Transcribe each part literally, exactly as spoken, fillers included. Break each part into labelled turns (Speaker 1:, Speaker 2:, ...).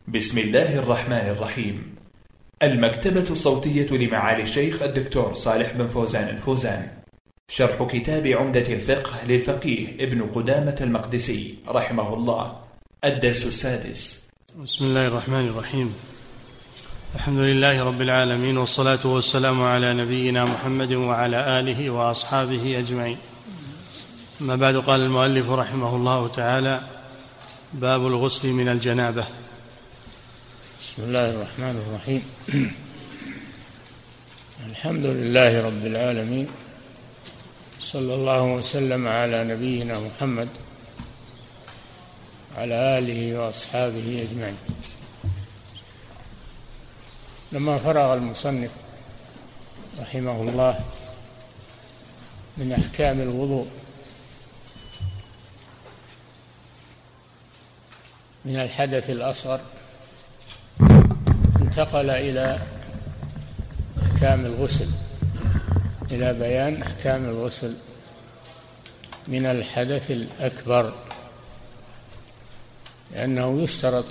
Speaker 1: بسم الله الرحمن الرحيم. المكتبة الصوتية لمعالي الشيخ الدكتور صالح بن فوزان الفوزان. شرح كتاب عمدة الفقه للفقيه ابن قدامة المقدسي رحمه الله. الدرس السادس.
Speaker 2: بسم الله الرحمن الرحيم. الحمد لله رب العالمين، والصلاة والسلام على نبينا محمد وعلى آله وأصحابه أجمعين. أما بعد، قال المؤلف رحمه الله تعالى: باب الغسل من الجنابة.
Speaker 3: بسم الله الرحمن الرحيم. الحمد لله رب العالمين، صلى الله وسلم على نبينا محمد وعلى آله وأصحابه أجمعين. لما فرغ المصنف رحمه الله من أحكام الوضوء من الحدث الأصغر، انتقل إلى أحكام الغسل، إلى بيان أحكام الغسل من الحدث الأكبر، لأنه يشترط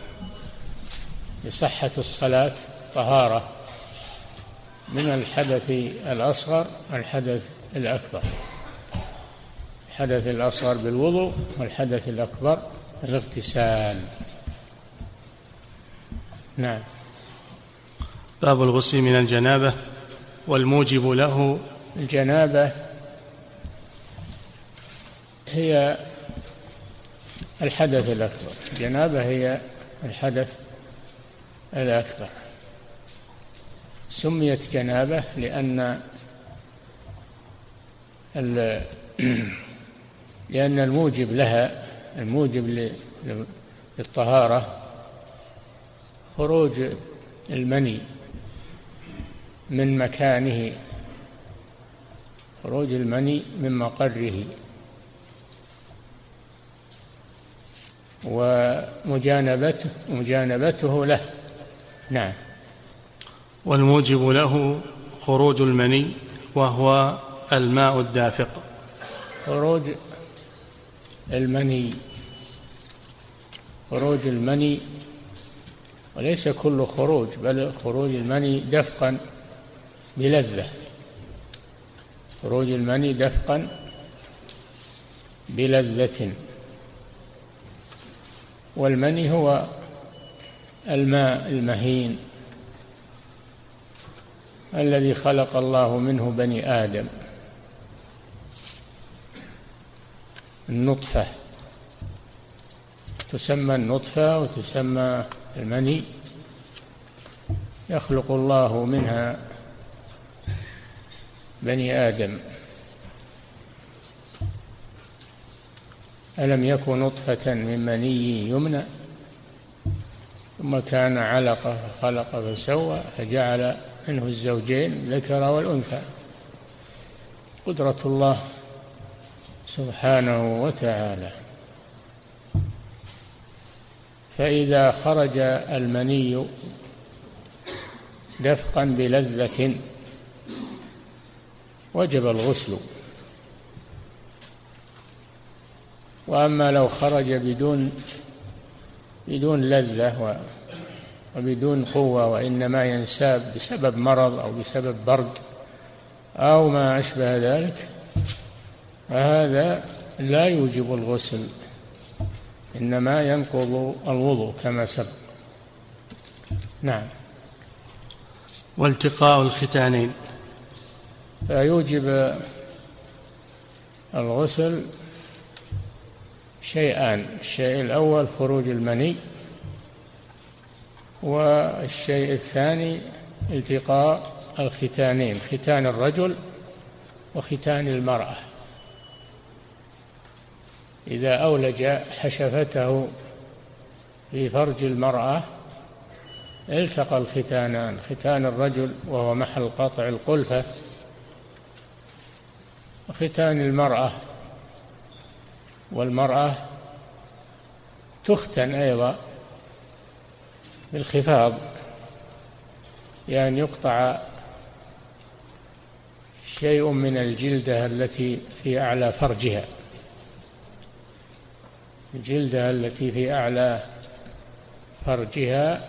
Speaker 3: لصحة الصلاة طهارة من الحدث الأصغر والحدث الأكبر. الحدث الأصغر بالوضوء، والحدث الأكبر الاغتسال. نعم.
Speaker 2: باب الغسل من الجنابة والموجب له.
Speaker 3: الجنابة هي الحدث الأكبر، الجنابة هي الحدث الأكبر. سميت جنابة لأن لأن الموجب لها، الموجب للطهارة خروج المني من مكانه، خروج المني من مقره، ومجانبته مجانبته له. نعم.
Speaker 2: والموجب له خروج المني، وهو الماء الدافق.
Speaker 3: خروج المني، خروج المني، وليس كل خروج، بل خروج المني دفقا بلذة، خروج المني دفقا بلذة. والمني هو الماء المهين الذي خلق الله منه بني آدم، النطفة تسمى النطفة وتسمى المني، يخلق الله منها بني آدم. ألم يكن نطفة من مني يمنى ثم كان علقة فخلق فسوى فجعل منه الزوجين الذكر والأنثى. قدرة الله سبحانه وتعالى. فإذا خرج المني دفقا بلذة وجب الغسل، وأما لو خرج بدون بدون لذة وبدون قوة، وإنما ينساب بسبب مرض أو بسبب برد أو ما أشبه ذلك، فهذا لا يوجب الغسل، إنما ينقض الوضوء كما سبق. نعم.
Speaker 2: والتقاء الختانين.
Speaker 3: فيوجب الغسل شيئان: الشيء الأول خروج المني، والشيء الثاني التقاء الختانين، ختان الرجل وختان المرأة. إذا أولج حشفته في فرج المرأة التقى الختانان، ختان الرجل وهو محل قطع القلفة، وختان المرأة، والمرأة تختن أيضا بالخفاض، يعني يقطع شيء من الجلدة التي في أعلى فرجها، الجلدة التي في أعلى فرجها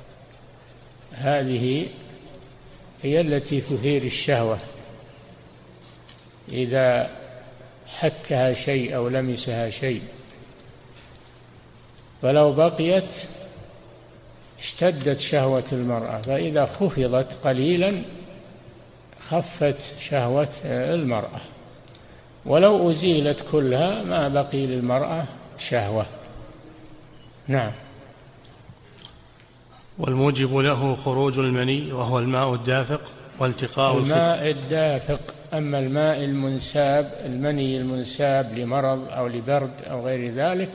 Speaker 3: هذه هي التي تثير الشهوة، إذا حكها شيء أو لمسها شيء، فلو بقيت اشتدت شهوة المرأة، فإذا خفضت قليلا خفت شهوة المرأة، ولو أزيلت كلها ما بقي للمرأة شهوة. نعم.
Speaker 2: والموجب له خروج المني وهو الماء الدافق والتقاء
Speaker 3: الماء الدافق. أما الماء المنساب، المني المنساب لمرض أو لبرد أو غير ذلك،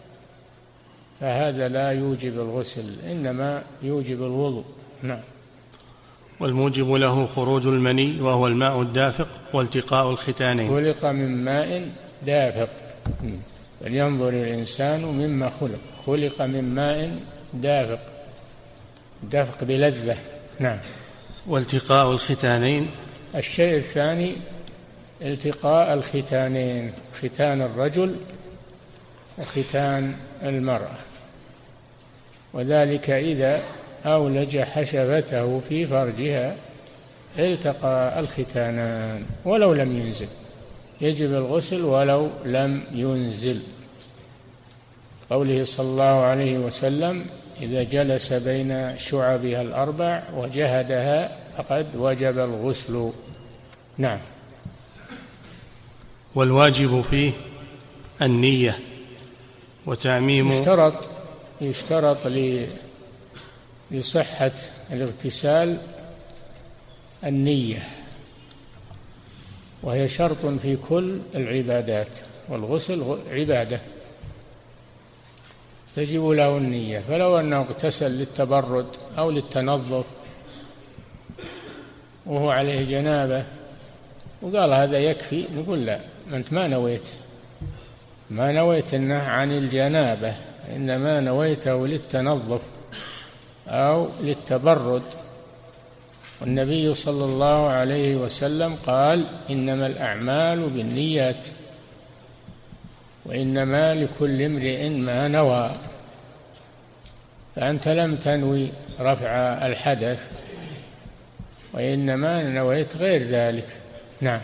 Speaker 3: فهذا لا يوجب الغسل، إنما يوجب الوضوء. نعم.
Speaker 2: والموجب له خروج المني وهو الماء الدافق والتقاء الختانين.
Speaker 3: خلق من ماء دافق، فلينظر الإنسان مما خلق. خلق من ماء دافق، دافق بلذة. نعم.
Speaker 2: والتقاء الختانين.
Speaker 3: الشيء الثاني التقاء الختانين، ختان الرجل وختان المرأة، وذلك إذا أولج حشفته في فرجها التقى الختانان ولو لم ينزل، يجب الغسل ولو لم ينزل. قوله صلى الله عليه وسلم: إذا جلس بين شعبها الأربع وجهدها فقد وجب الغسل. نعم.
Speaker 2: والواجب فيه النية وتعميم.
Speaker 3: يشترط يشترط لصحة الاغتسال النية، وهي شرط في كل العبادات، والغسل عبادة تجب له النية. فلو أنه اغتسل للتبرد أو للتنظف وهو عليه جنابة وقال هذا يكفي، نقول لا، أنت ما نويت ما نويت أنه عن الجنابة، إنما نويته للتنظف أو للتبرد. والنبي صلى الله عليه وسلم قال: إنما الأعمال بالنيات وإنما لكل امرئ ما نوى. فأنت لم تنوي رفع الحدث، وإنما نويت غير ذلك. نعم.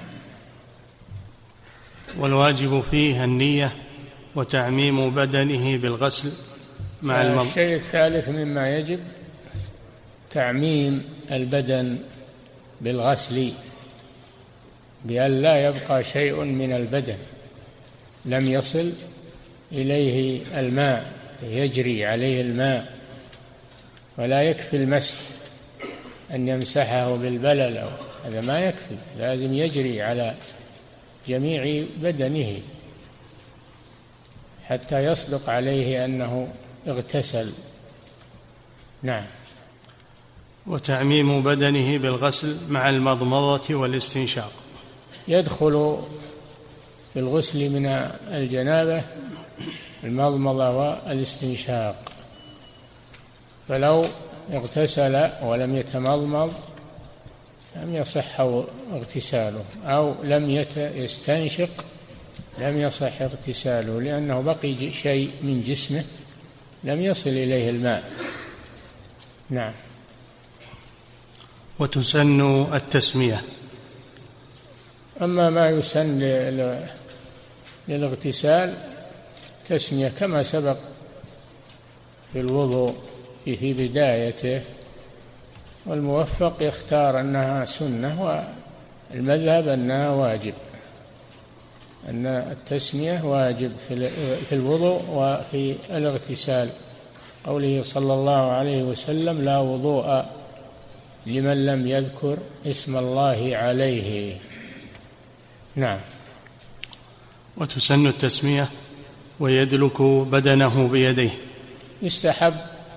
Speaker 2: والواجب فيه النية وتعميم بدنه بالغسل مع المض.
Speaker 3: الشيء الثالث مما يجب تعميم البدن بالغسل، بأن لا يبقى شيء من البدن لم يصل إليه الماء يجري عليه الماء، ولا يكفي المسح أن يمسحه بالبلل، هذا ما يكفي، لازم يجري على جميع بدنه حتى يصدق عليه أنه اغتسل. نعم.
Speaker 2: وتعميم بدنه بالغسل مع المضمضة والاستنشاق.
Speaker 3: يدخل في الغسل من الجنابة المضمضة والاستنشاق، فلو اغتسل ولم يتمضمض لم يصح اغتساله، أو لم يستنشق لم يصح اغتساله، لأنه بقي شيء من جسمه لم يصل إليه الماء. نعم.
Speaker 2: وتسن التسمية.
Speaker 3: أما ما يسن للاغتسال تسمية كما سبق في الوضوء في بدايته، والموفق يختار أنها سنة، والمذهب أنها واجب، أن التسمية واجب في الوضوء وفي الاغتسال. قوله صلى الله عليه وسلم: لا وضوء لمن لم يذكر اسم الله عليه. نعم.
Speaker 2: وتسن التسمية ويدلك بدنه بيديه.
Speaker 3: يستحب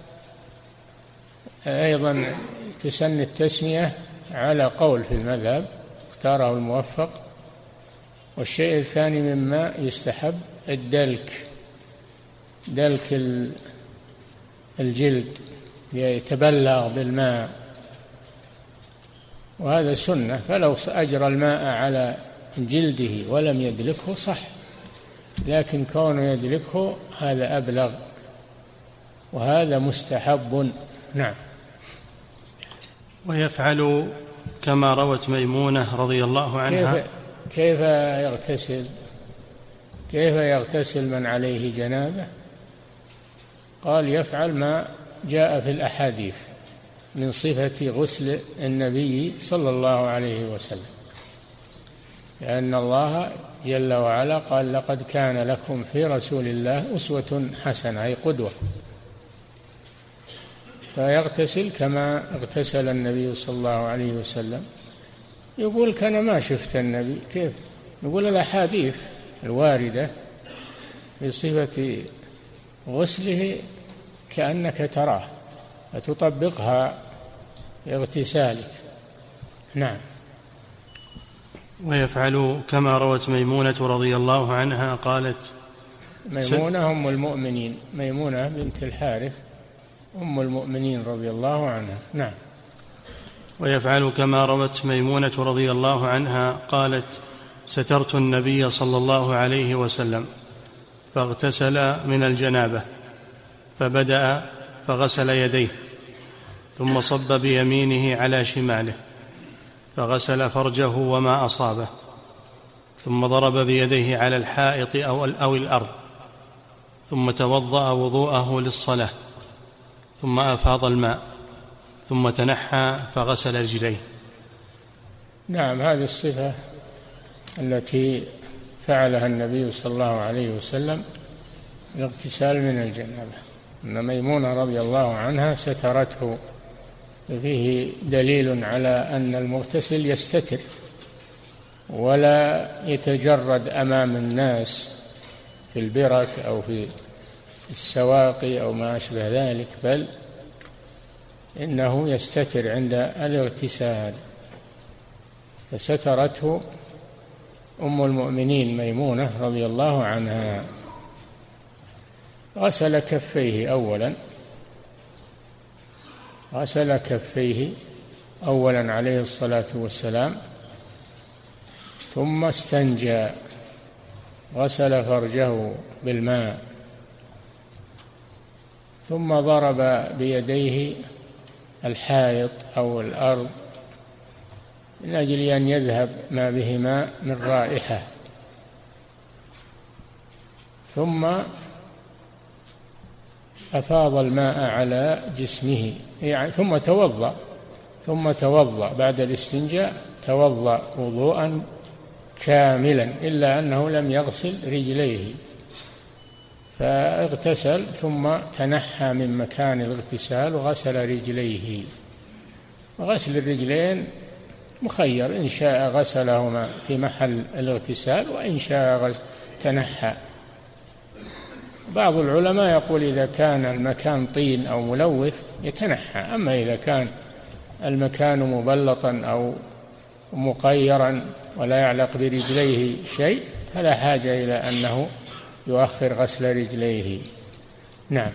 Speaker 3: أيضا تسن التسمية على قول في المذهب اختاره الموفق. والشيء الثاني مما يستحب الدلك، دلك الجلد يتبلغ بالماء، وهذا سنة، فلو أجرى الماء على جلده ولم يدلكه صح، لكن كونه يدلكه هذا أبلغ. وهذا مستحب. نعم.
Speaker 2: ويفعل كما روت ميمونة رضي الله عنها.
Speaker 3: كيف, كيف يغتسل كيف يغتسل من عليه جنابه؟ قال يفعل ما جاء في الأحاديث من صفة غسل النبي صلى الله عليه وسلم، لأن الله جل وعلا قال لقد كان لكم في رسول الله أسوة حسنة، أي قدوة. فيغتسل كما اغتسل النبي صلى الله عليه وسلم. يقول كان ما شفت النبي، كيف؟ يقول الأحاديث الواردة بصفة غسله كأنك تراه فتطبقها باغتسالك. نعم.
Speaker 2: ويفعل كما روت ميمونة رضي الله عنها قالت،
Speaker 3: ميمونة أم المؤمنين، ميمونة بنت الحارث أم المؤمنين رضي الله عنها. نعم.
Speaker 2: ويفعل كما روت ميمونة رضي الله عنها قالت: سترت النبي صلى الله عليه وسلم فاغتسل من الجنابة، فبدأ فغسل يديه، ثم صب بيمينه على شماله، فغسل فرجه وما أصابه، ثم ضرب بيديه على الحائط أو الأرض، ثم توضأ وضوءه للصلاة، ثم أفاض الماء، ثم تنحى فغسل رجليه.
Speaker 3: نعم. هذه الصفة التي فعلها النبي صلى الله عليه وسلم الاغتسال من الجنابة، أن ميمونة رضي الله عنها سترته، فيه دليل على أن المغتسل يستتر ولا يتجرد أمام الناس في البرك أو في السواقي أو ما أشبه ذلك، بل إنه يستتر عند الاغتسال. فسترته أم المؤمنين ميمونة رضي الله عنها. غسل كفيه أولا غسل كفيه أولا عليه الصلاة والسلام، ثم استنجى، غسل فرجه بالماء، ثم ضرب بيديه الحائط أو الأرض من أجل أن يذهب ما بهما من رائحة، ثم أفاض الماء على جسمه، يعني ثم توضأ ثم توضأ بعد الاستنجاء، توضأ وضوءا كاملا، إلا أنه لم يغسل رجليه، فاغتسل ثم تنحى من مكان الاغتسال وغسل رجليه. غسل الرجلين مخير، إن شاء غسلهما في محل الاغتسال وإن شاء تنحى. بعض العلماء يقول إذا كان المكان طين أو ملوث يتنحى، أما إذا كان المكان مبلطا أو مقيرا ولا يعلق برجليه شيء فلا حاجة إلى أنه يؤخر غسل رجليه. نعم.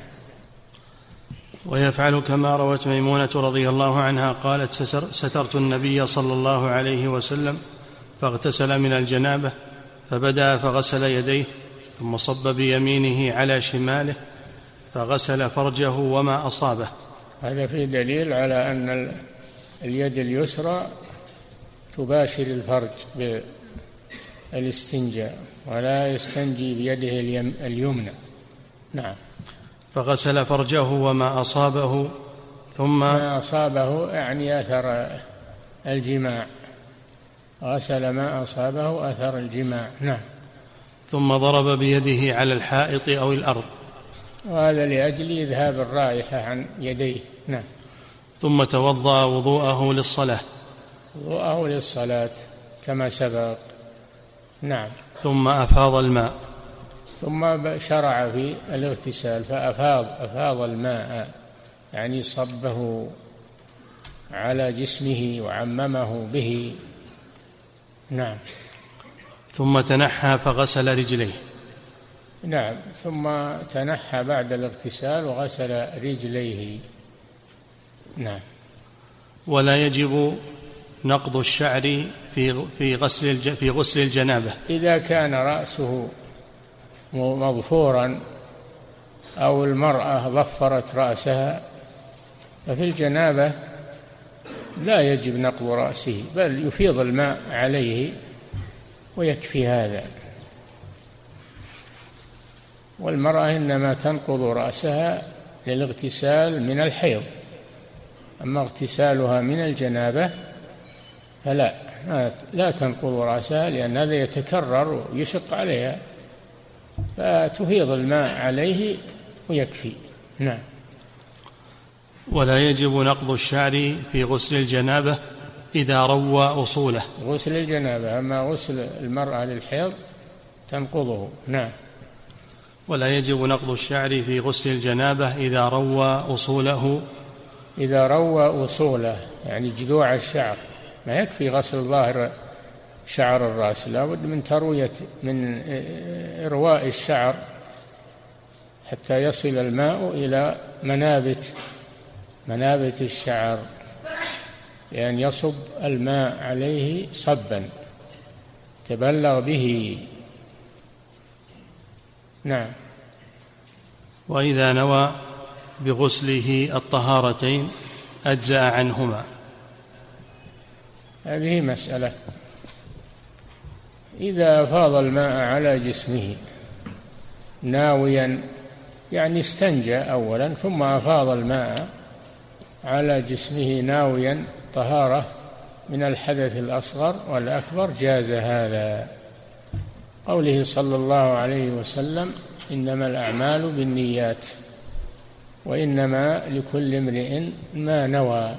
Speaker 2: ويفعل كما روت ميمونة رضي الله عنها قالت: سترت النبي صلى الله عليه وسلم فاغتسل من الجنابة، فبدأ فغسل يديه، ثم صب بيمينه على شماله، فغسل فرجه وما أصابه.
Speaker 3: هذا فيه دليل على أن اليد اليسرى تباشر الفرج بالاستنجاء، ولا يستنجي بيده اليمنى. نعم.
Speaker 2: فغسل فرجه وما أصابه، ثم
Speaker 3: ما أصابه يعني أثر الجماع، غسل ما أصابه أثر الجماع. نعم.
Speaker 2: ثم ضرب بيده على الحائط أو الأرض،
Speaker 3: وهذا لأجل إذهاب الرائحة عن يديه. نعم.
Speaker 2: ثم توضأ وضوءه للصلاة
Speaker 3: وضوءه للصلاة كما سبق. نعم.
Speaker 2: ثم أفاض الماء،
Speaker 3: ثم شرع في الاغتسال فأفاض أفاض الماء، يعني صبه على جسمه وعممه به. نعم.
Speaker 2: ثم تنحى فغسل رجليه.
Speaker 3: نعم. ثم تنحى بعد الاغتسال وغسل رجليه. نعم.
Speaker 2: ولا يجب نقض الشعر في في غسل في غسل الجنابة
Speaker 3: إذا كان رأسه مظفورا أو المرأة ضفرت رأسها، ففي الجنابة لا يجب نقض رأسه، بل يفيض الماء عليه ويكفي هذا. والمرأة إنما تنقض رأسها للاغتسال من الحيض، أما اغتسالها من الجنابة فلا لا تنقض رأسها، لأن هذا يتكرر ويشق عليها، فتفيض الماء عليه ويكفي. نعم.
Speaker 2: ولا يجب نقض الشعر في غسل الجنابة إذا روى أصوله.
Speaker 3: غسل الجنابة، أما غسل المرأة للحيض تنقضه. نعم.
Speaker 2: ولا يجب نقض الشعر في غسل الجنابة إذا روى أصوله.
Speaker 3: إذا روى أصوله يعني جذوع الشعر، ما يكفي غسل ظاهر شعر الرأس، لا بد من تروية من إرواء الشعر حتى يصل الماء إلى منابت منابت الشعر، لأن يصب الماء عليه صبا تبلغ به. نعم.
Speaker 2: وإذا نوى بغسله الطهارتين أجزأ عنهما.
Speaker 3: هذه مسألة. إذا أفاض الماء على جسمه ناويا، يعني استنجى أولا ثم أفاض الماء على جسمه ناويا طهارة من الحدث الأصغر والأكبر، جاز هذا. قوله صلى الله عليه وسلم: إنما الأعمال بالنيات وإنما لكل امرئ ما نوى.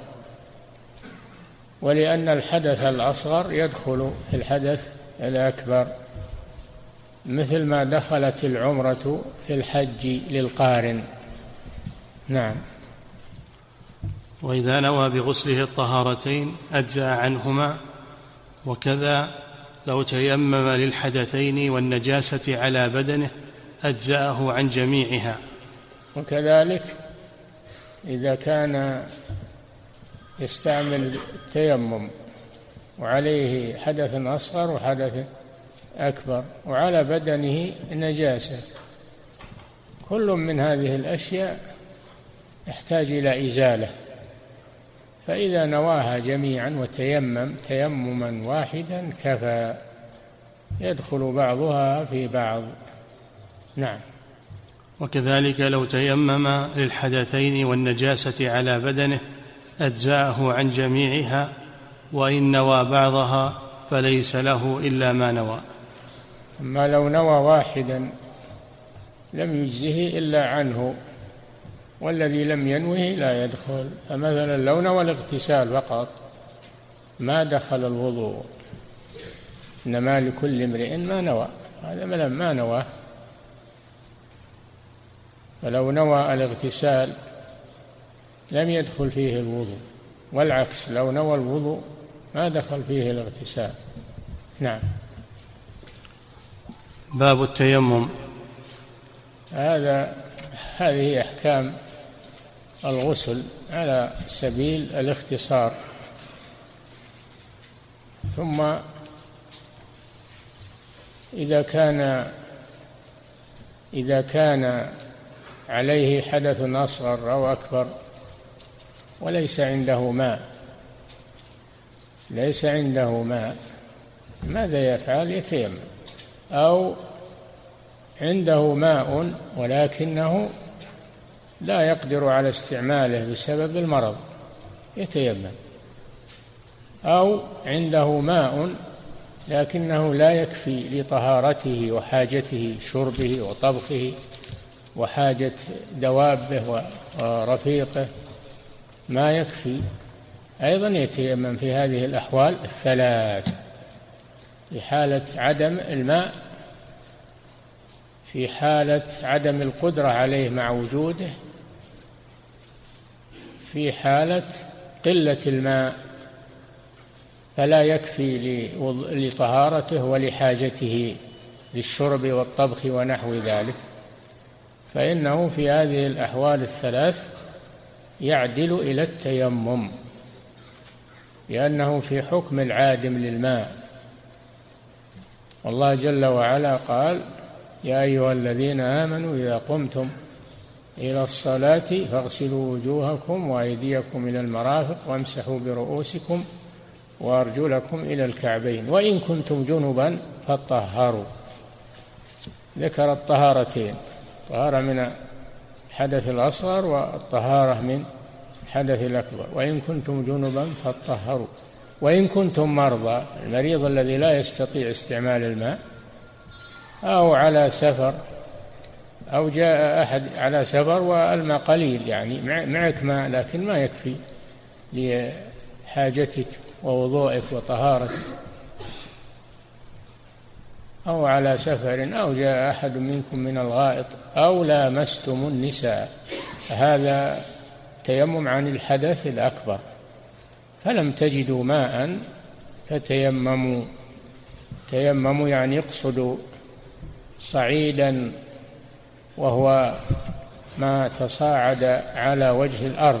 Speaker 3: ولأن الحدث الأصغر يدخل في الحدث الأكبر، مثل ما دخلت العمرة في الحج للقارن. نعم.
Speaker 2: وإذا نوى بغسله الطهارتين أجزأ عنهما، وكذا لو تيمم للحدثين والنجاسة على بدنه أجزأه عن جميعها.
Speaker 3: وكذلك إذا كان يستعمل التيمم وعليه حدث أصغر وحدث أكبر وعلى بدنه نجاسة، كل من هذه الأشياء يحتاج إلى إزالة، فإذا نواها جميعا وتيمم تيمما واحدا كفى، يدخل بعضها في بعض. نعم.
Speaker 2: وكذلك لو تيمم للحدثين والنجاسة على بدنه أجزأه عن جميعها، وإن نوى بعضها فليس له إلا ما نوى.
Speaker 3: أما لو نوى واحدا لم يجزه إلا عنه، والذي لم ينوه لا يدخل. فمثلا لو نوى الاغتسال فقط ما دخل الوضوء، إنما لكل امرئ ما نوى، هذا ما نوى. فلو نوى الاغتسال لم يدخل فيه الوضوء، والعكس لو نوى الوضوء ما دخل فيه الاغتسال. نعم.
Speaker 2: باب التيمم.
Speaker 3: هذا هذه أحكام الغسل على سبيل الاختصار. ثم إذا كان إذا كان عليه حدث أصغر أو أكبر وليس عنده ماء ليس عنده ماء ماذا يفعل؟ يتيمم. أو عنده ماء ولكنه لا يقدر على استعماله بسبب المرض، يتيمم. أو عنده ماء لكنه لا يكفي لطهارته وحاجته، شربه وطبخه وحاجة دوابه ورفيقه ما يكفي، أيضا يتيمم في هذه الأحوال الثلاث: في حالة عدم الماء، في حالة عدم القدرة عليه مع وجوده، في حالة قلة الماء فلا يكفي لطهارته ولحاجته للشرب والطبخ ونحو ذلك، فإنه في هذه الأحوال الثلاث يعدل إلى التيمم، لأنه في حكم العادم للماء. والله جل وعلا قال: يا أيها الذين آمنوا إذا قمتم إلى الصلاة فاغسلوا وجوهكم وأيديكم إلى المرافق وامسحوا برؤوسكم وأرجلكم إلى الكعبين وإن كنتم جنبا فطهروا. ذكر الطهارتين، طهارة من الحدث الأصغر والطهارة من الحدث الأكبر. وإن كنتم جنبا فطهروا وإن كنتم مرضى، المريض الذي لا يستطيع استعمال الماء أو على سفر أو جاء أحد على سفر والماء قليل، يعني معك ماء لكن ما يكفي لحاجتك ووضوئك وطهارتك، أو على سفر أو جاء أحد منكم من الغائط أو لامستم النساء، هذا تيمم عن الحدث الأكبر، فلم تجدوا ماء فتيمموا. تيمموا يعني اقصدوا صعيدا وهو ما تصاعد على وجه الأرض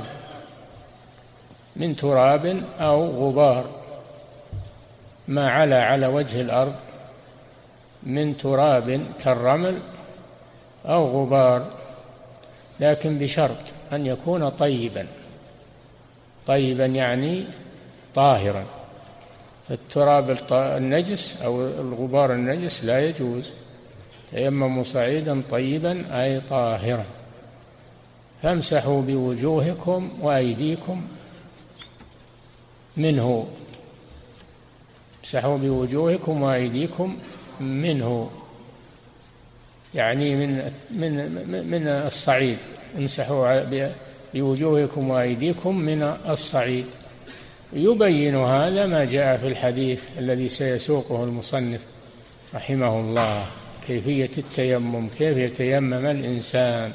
Speaker 3: من تراب أو غبار، ما علا على وجه الأرض من تراب كالرمل أو غبار، لكن بشرط أن يكون طيبا. طيبا يعني طاهرا، التراب النجس أو الغبار النجس لا يجوز. تيمموا صعيدا طيبا أي طاهرا. فامسحوا بوجوهكم وأيديكم منه، امسحوا بوجوهكم وأيديكم منه يعني من من من الصعيد، امسحوا بوجوهكم وأيديكم من الصعيد. يبين هذا ما جاء في الحديث الذي سيسوقه المصنف رحمه الله، كيفية التيمم، كيف يتيمم الإنسان.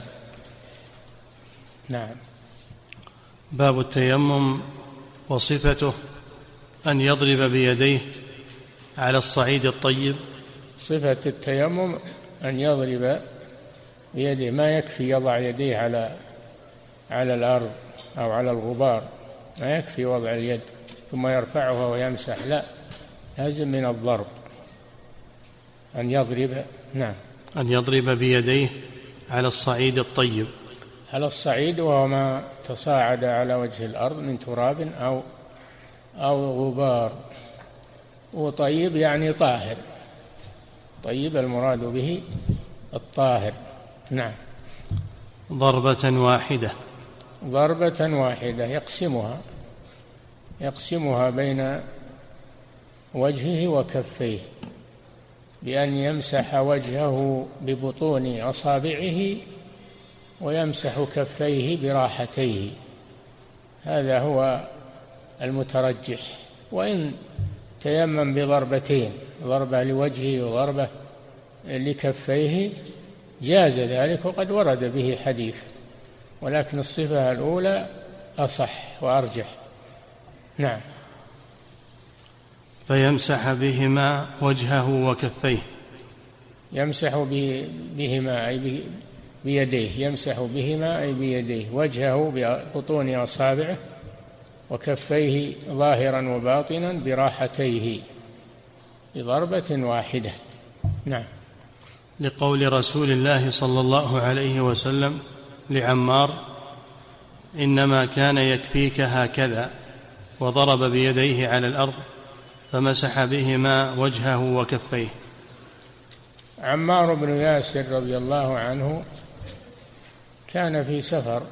Speaker 3: نعم.
Speaker 2: باب التيمم وصفته أن يضرب بيديه على الصعيد الطيب.
Speaker 3: صفة التيمم أن يضرب بيده، ما يكفي يضع يديه على على الأرض أو على الغبار، ما يكفي وضع اليد ثم يرفعها ويمسح، لا، لازم من الضرب أن يضرب. نعم.
Speaker 2: أن يضرب بيديه على الصعيد الطيب.
Speaker 3: على الصعيد وهو ما تصاعد على وجه الأرض من تراب أو أو غبار. وطيب يعني طاهر، طيب المراد به الطاهر. نعم.
Speaker 2: ضربة واحدة.
Speaker 3: ضربة واحدة يقسمها يقسمها بين وجهه وكفيه بأن يمسح وجهه ببطون أصابعه ويمسح كفيه براحتيه، هذا هو المترجح. وإن تيمم بضربتين، ضربة لوجهه وضربة لكفيه، جاز ذلك وقد ورد به حديث، ولكن الصفة الأولى أصح وأرجح. نعم.
Speaker 2: فيمسح بهما وجهه وكفيه.
Speaker 3: يمسح بهما أي بيديه، يمسح بهما أي بيديه، وجهه ببطون أصابعه وكفيه ظاهرا وباطنا براحتيه بضربة واحدة. نعم.
Speaker 2: لقول رسول الله صلى الله عليه وسلم لعمار: إنما كان يكفيك هكذا، وضرب بيديه على الأرض فمسح بهما وجهه وكفيه.
Speaker 3: عمار بن ياسر رضي الله عنه كان في سفر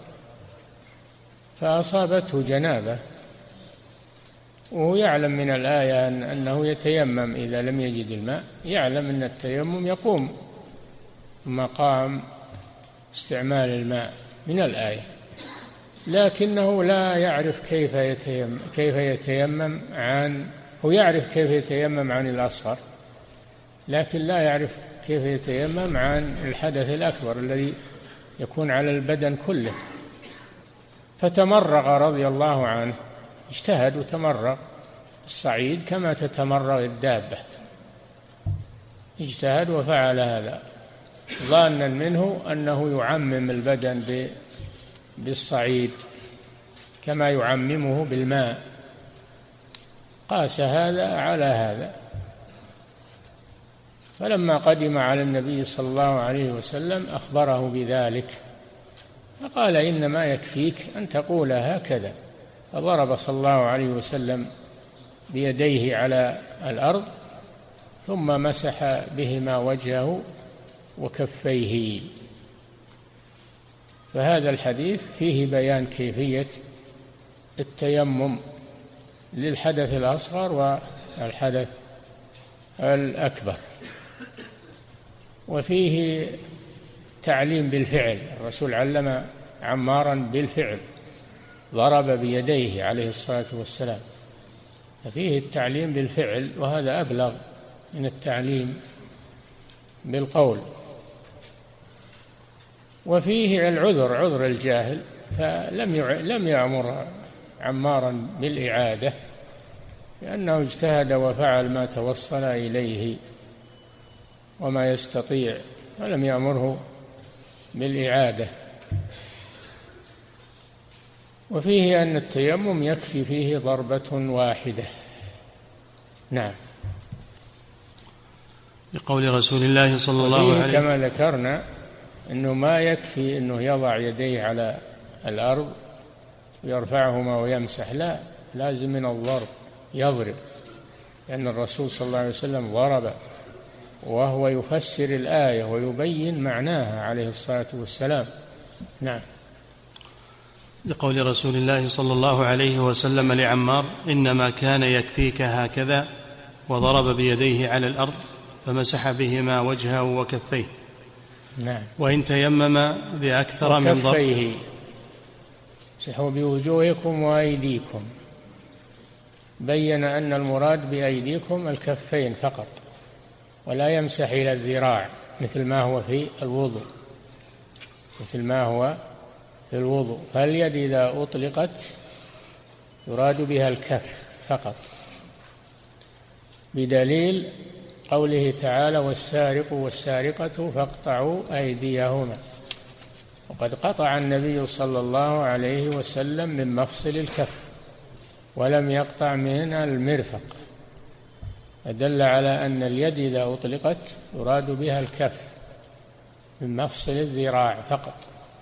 Speaker 3: فأصابته جنابة، وهو يعلم من الآية أنه يتيمم إذا لم يجد الماء، يعلم أن التيمم يقوم مقام استعمال الماء من الآية، لكنه لا يعرف كيف يتيمم كيف يتيمم عن هو يعرف كيف يتيمم عن الأصغر، لكن لا يعرف كيف يتيمم عن الحدث الأكبر الذي يكون على البدن كله. فتمرغ رضي الله عنه، اجتهد وتمرغ الصعيد كما تتمرغ الدابة، اجتهد وفعل هذا ظانا منه أنه يعمم البدن بالصعيد كما يعممه بالماء، قاس هذا على هذا. فلما قدم على النبي صلى الله عليه وسلم أخبره بذلك، فقال إنما يكفيك أن تقول هكذا، فضرب صلى الله عليه وسلم بيديه على الأرض ثم مسح بهما وجهه وكفيه. فهذا الحديث فيه بيان كيفية التيمم للحدث الأصغر والحدث الأكبر، وفيه تعليم بالفعل. الرسول علم عمارا بالفعل، ضرب بيديه عليه الصلاة والسلام، ففيه التعليم بالفعل، وهذا أبلغ من التعليم بالقول. وفيه العذر، عذر الجاهل، فلم لم يأمر عمارا بالإعادة لأنه اجتهد وفعل ما توصل إليه وما يستطيع، ولم يأمره بالإعادة. وفيه أن التيمم يكفي فيه ضربة واحدة. نعم.
Speaker 2: لقول رسول الله صلى الله عليه وسلم
Speaker 3: كما ذكرنا أنه ما يكفي أنه يضع يديه على الأرض ويرفعهما ويمسح، لا، لازم من الضرب يضرب، لأن الرسول صلى الله عليه وسلم ضرب وهو يفسر الآية ويبين معناها عليه الصلاة والسلام. نعم.
Speaker 2: لقول رسول الله صلى الله عليه وسلم لعمار: إنما كان يكفيك هكذا، وضرب بيديه على الأرض فمسح بهما وجهه وكفيه.
Speaker 3: نعم.
Speaker 2: وإن تيمم بأكثر من ضرب
Speaker 3: وكفيه، امسحوا بوجوهكم وأيديكم، بين أن المراد بأيديكم الكفين فقط، ولا يمسح إلى الذراع مثل ما هو في الوضوء، مثل ما هو في الوضوء. فاليد إذا أطلقت يراد بها الكف فقط، بدليل قوله تعالى: والسارق والسارقة فاقطعوا أيديهما. وقد قطع النبي صلى الله عليه وسلم من مفصل الكف ولم يقطع من المرفق، فدل على أن اليد إذا أطلقت يراد بها الكف من مفصل الذراع فقط.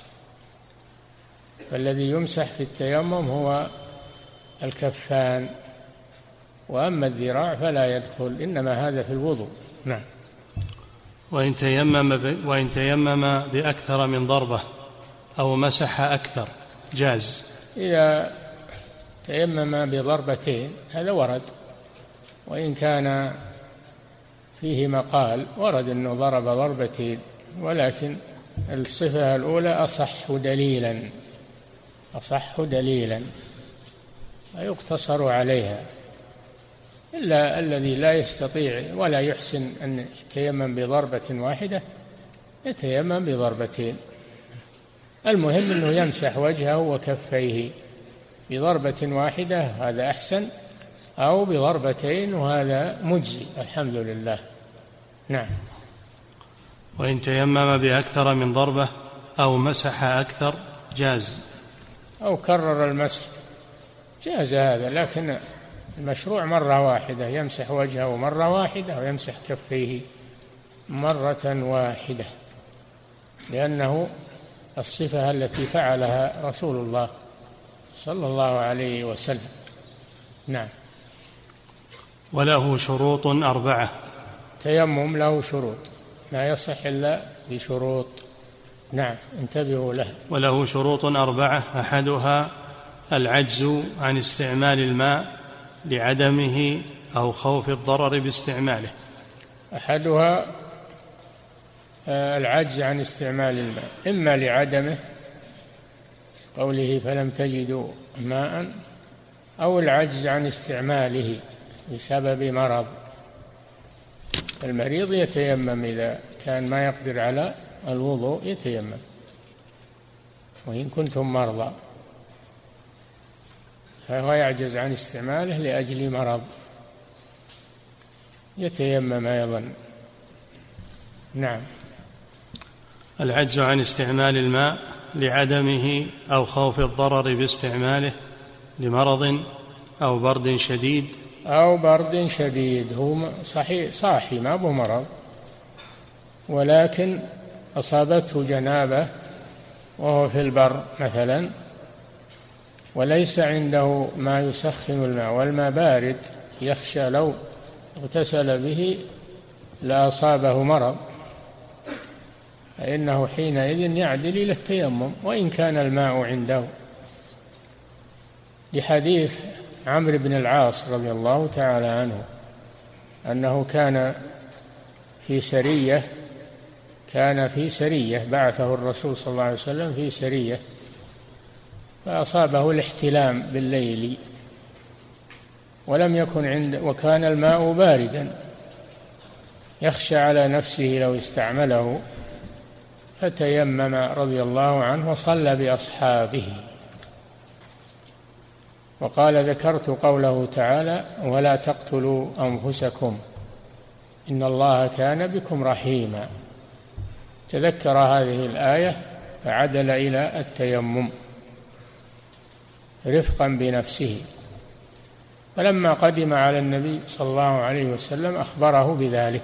Speaker 3: فالذي يمسح في التيمم هو الكفان، وأما الذراع فلا يدخل، إنما هذا في الوضوء. نعم.
Speaker 2: وإن تيمم, وإن تيمم بأكثر من ضربة أو مسح أكثر جاز.
Speaker 3: إذا تيمم بضربتين هذا ورد، وإن كان فيه مقال ورد أنه ضرب ضربتين، ولكن الصفة الأولى أصح دليلا، أصح دليلا ويقتصر عليها، إلا الذي لا يستطيع ولا يحسن أن يتيمم بضربة واحدة يتيمم بضربتين. المهم أنه يمسح وجهه وكفيه بضربة واحدة، هذا أحسن، أو بضربتين، وهذا مجزي الحمد لله. نعم.
Speaker 2: وإن تيمم بأكثر من ضربة أو مسح أكثر جاز،
Speaker 3: أو كرر المسح جاز هذا، لكن المشروع مرة واحدة، يمسح وجهه مرة واحدة ويمسح كفيه مرة واحدة، لأنه الصفة التي فعلها رسول الله صلى الله عليه وسلم. نعم.
Speaker 2: وله شروط أربعة.
Speaker 3: تيمم له شروط، لا يصح إلا بشروط. نعم، انتبهوا له.
Speaker 2: وله شروط أربعة: أحدها العجز عن استعمال الماء لعدمه أو خوف الضرر باستعماله.
Speaker 3: أحدها العجز عن استعمال الماء، إما لعدمه قوله فلم تجدوا ماء، أو العجز عن استعماله بسبب مرض. المريض يتيمم إذا كان ما يقدر على الوضوء يتيمم، وإن كنتم مرضى، فهو يعجز عن استعماله لأجل مرض يتيمم أيضا. نعم.
Speaker 2: العجز عن استعمال الماء لعدمه أو خوف الضرر باستعماله لمرض أو برد شديد.
Speaker 3: أو برد شديد، هو صحيح صاحي ما به مرض، ولكن أصابته جنابة وهو في البر مثلا وليس عنده ما يسخن الماء والماء بارد، يخشى لو اغتسل به لأصابه مرض، فإنه حينئذ يعدل إلى التيمم وإن كان الماء عنده، لحديث عمرو بن العاص رضي الله تعالى عنه أنه كان في سرية كان في سرية بعثه الرسول صلى الله عليه وسلم في سرية، فأصابه الاحتلام بالليل ولم يكن عند وكان الماء باردا، يخشى على نفسه لو استعمله، فتيمم رضي الله عنه وصلى بأصحابه، وقال: ذكرت قوله تعالى: ولا تقتلوا أنفسكم إن الله كان بكم رحيما. تذكر هذه الآية فعدل إلى التيمم رفقا بنفسه. فلما قدم على النبي صلى الله عليه وسلم أخبره بذلك،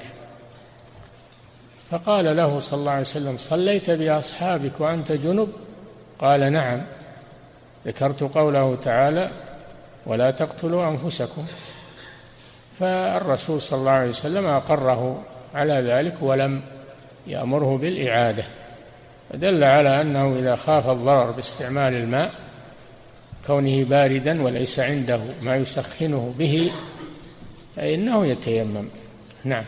Speaker 3: فقال له صلى الله عليه وسلم: صليت بأصحابك وأنت جنب؟ قال: نعم. ذكرت قوله تعالى: ولا تقتلوا أنفسكم. فالرسول صلى الله عليه وسلم أقره على ذلك ولم يأمره بالإعادة، فدل على أنه إذا خاف الضرر باستعمال الماء كونه باردا وليس عنده ما يسخنه به فإنه يتيمم. نعم.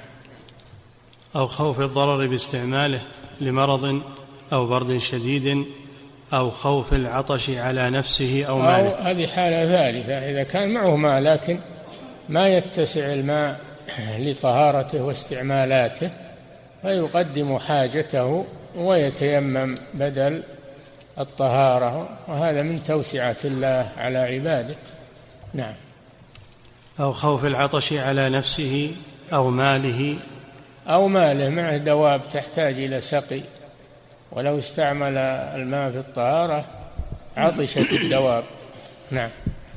Speaker 2: أو خوف الضرر باستعماله لمرض أو برد شديد أو خوف العطش على نفسه أو ماله.
Speaker 3: أو هذه حالة ثالثة، إذا كان معه ماء لكن ما يتسع الماء لطهارته واستعمالاته فيقدم حاجته ويتيمم بدل الطهارة، وهذا من توسعة الله على عباده. نعم.
Speaker 2: أو خوف العطش على نفسه أو ماله
Speaker 3: أو ماله معه دواب تحتاج إلى سقي، ولو استعمل الماء في الطهارة عطشت الدواب. نعم.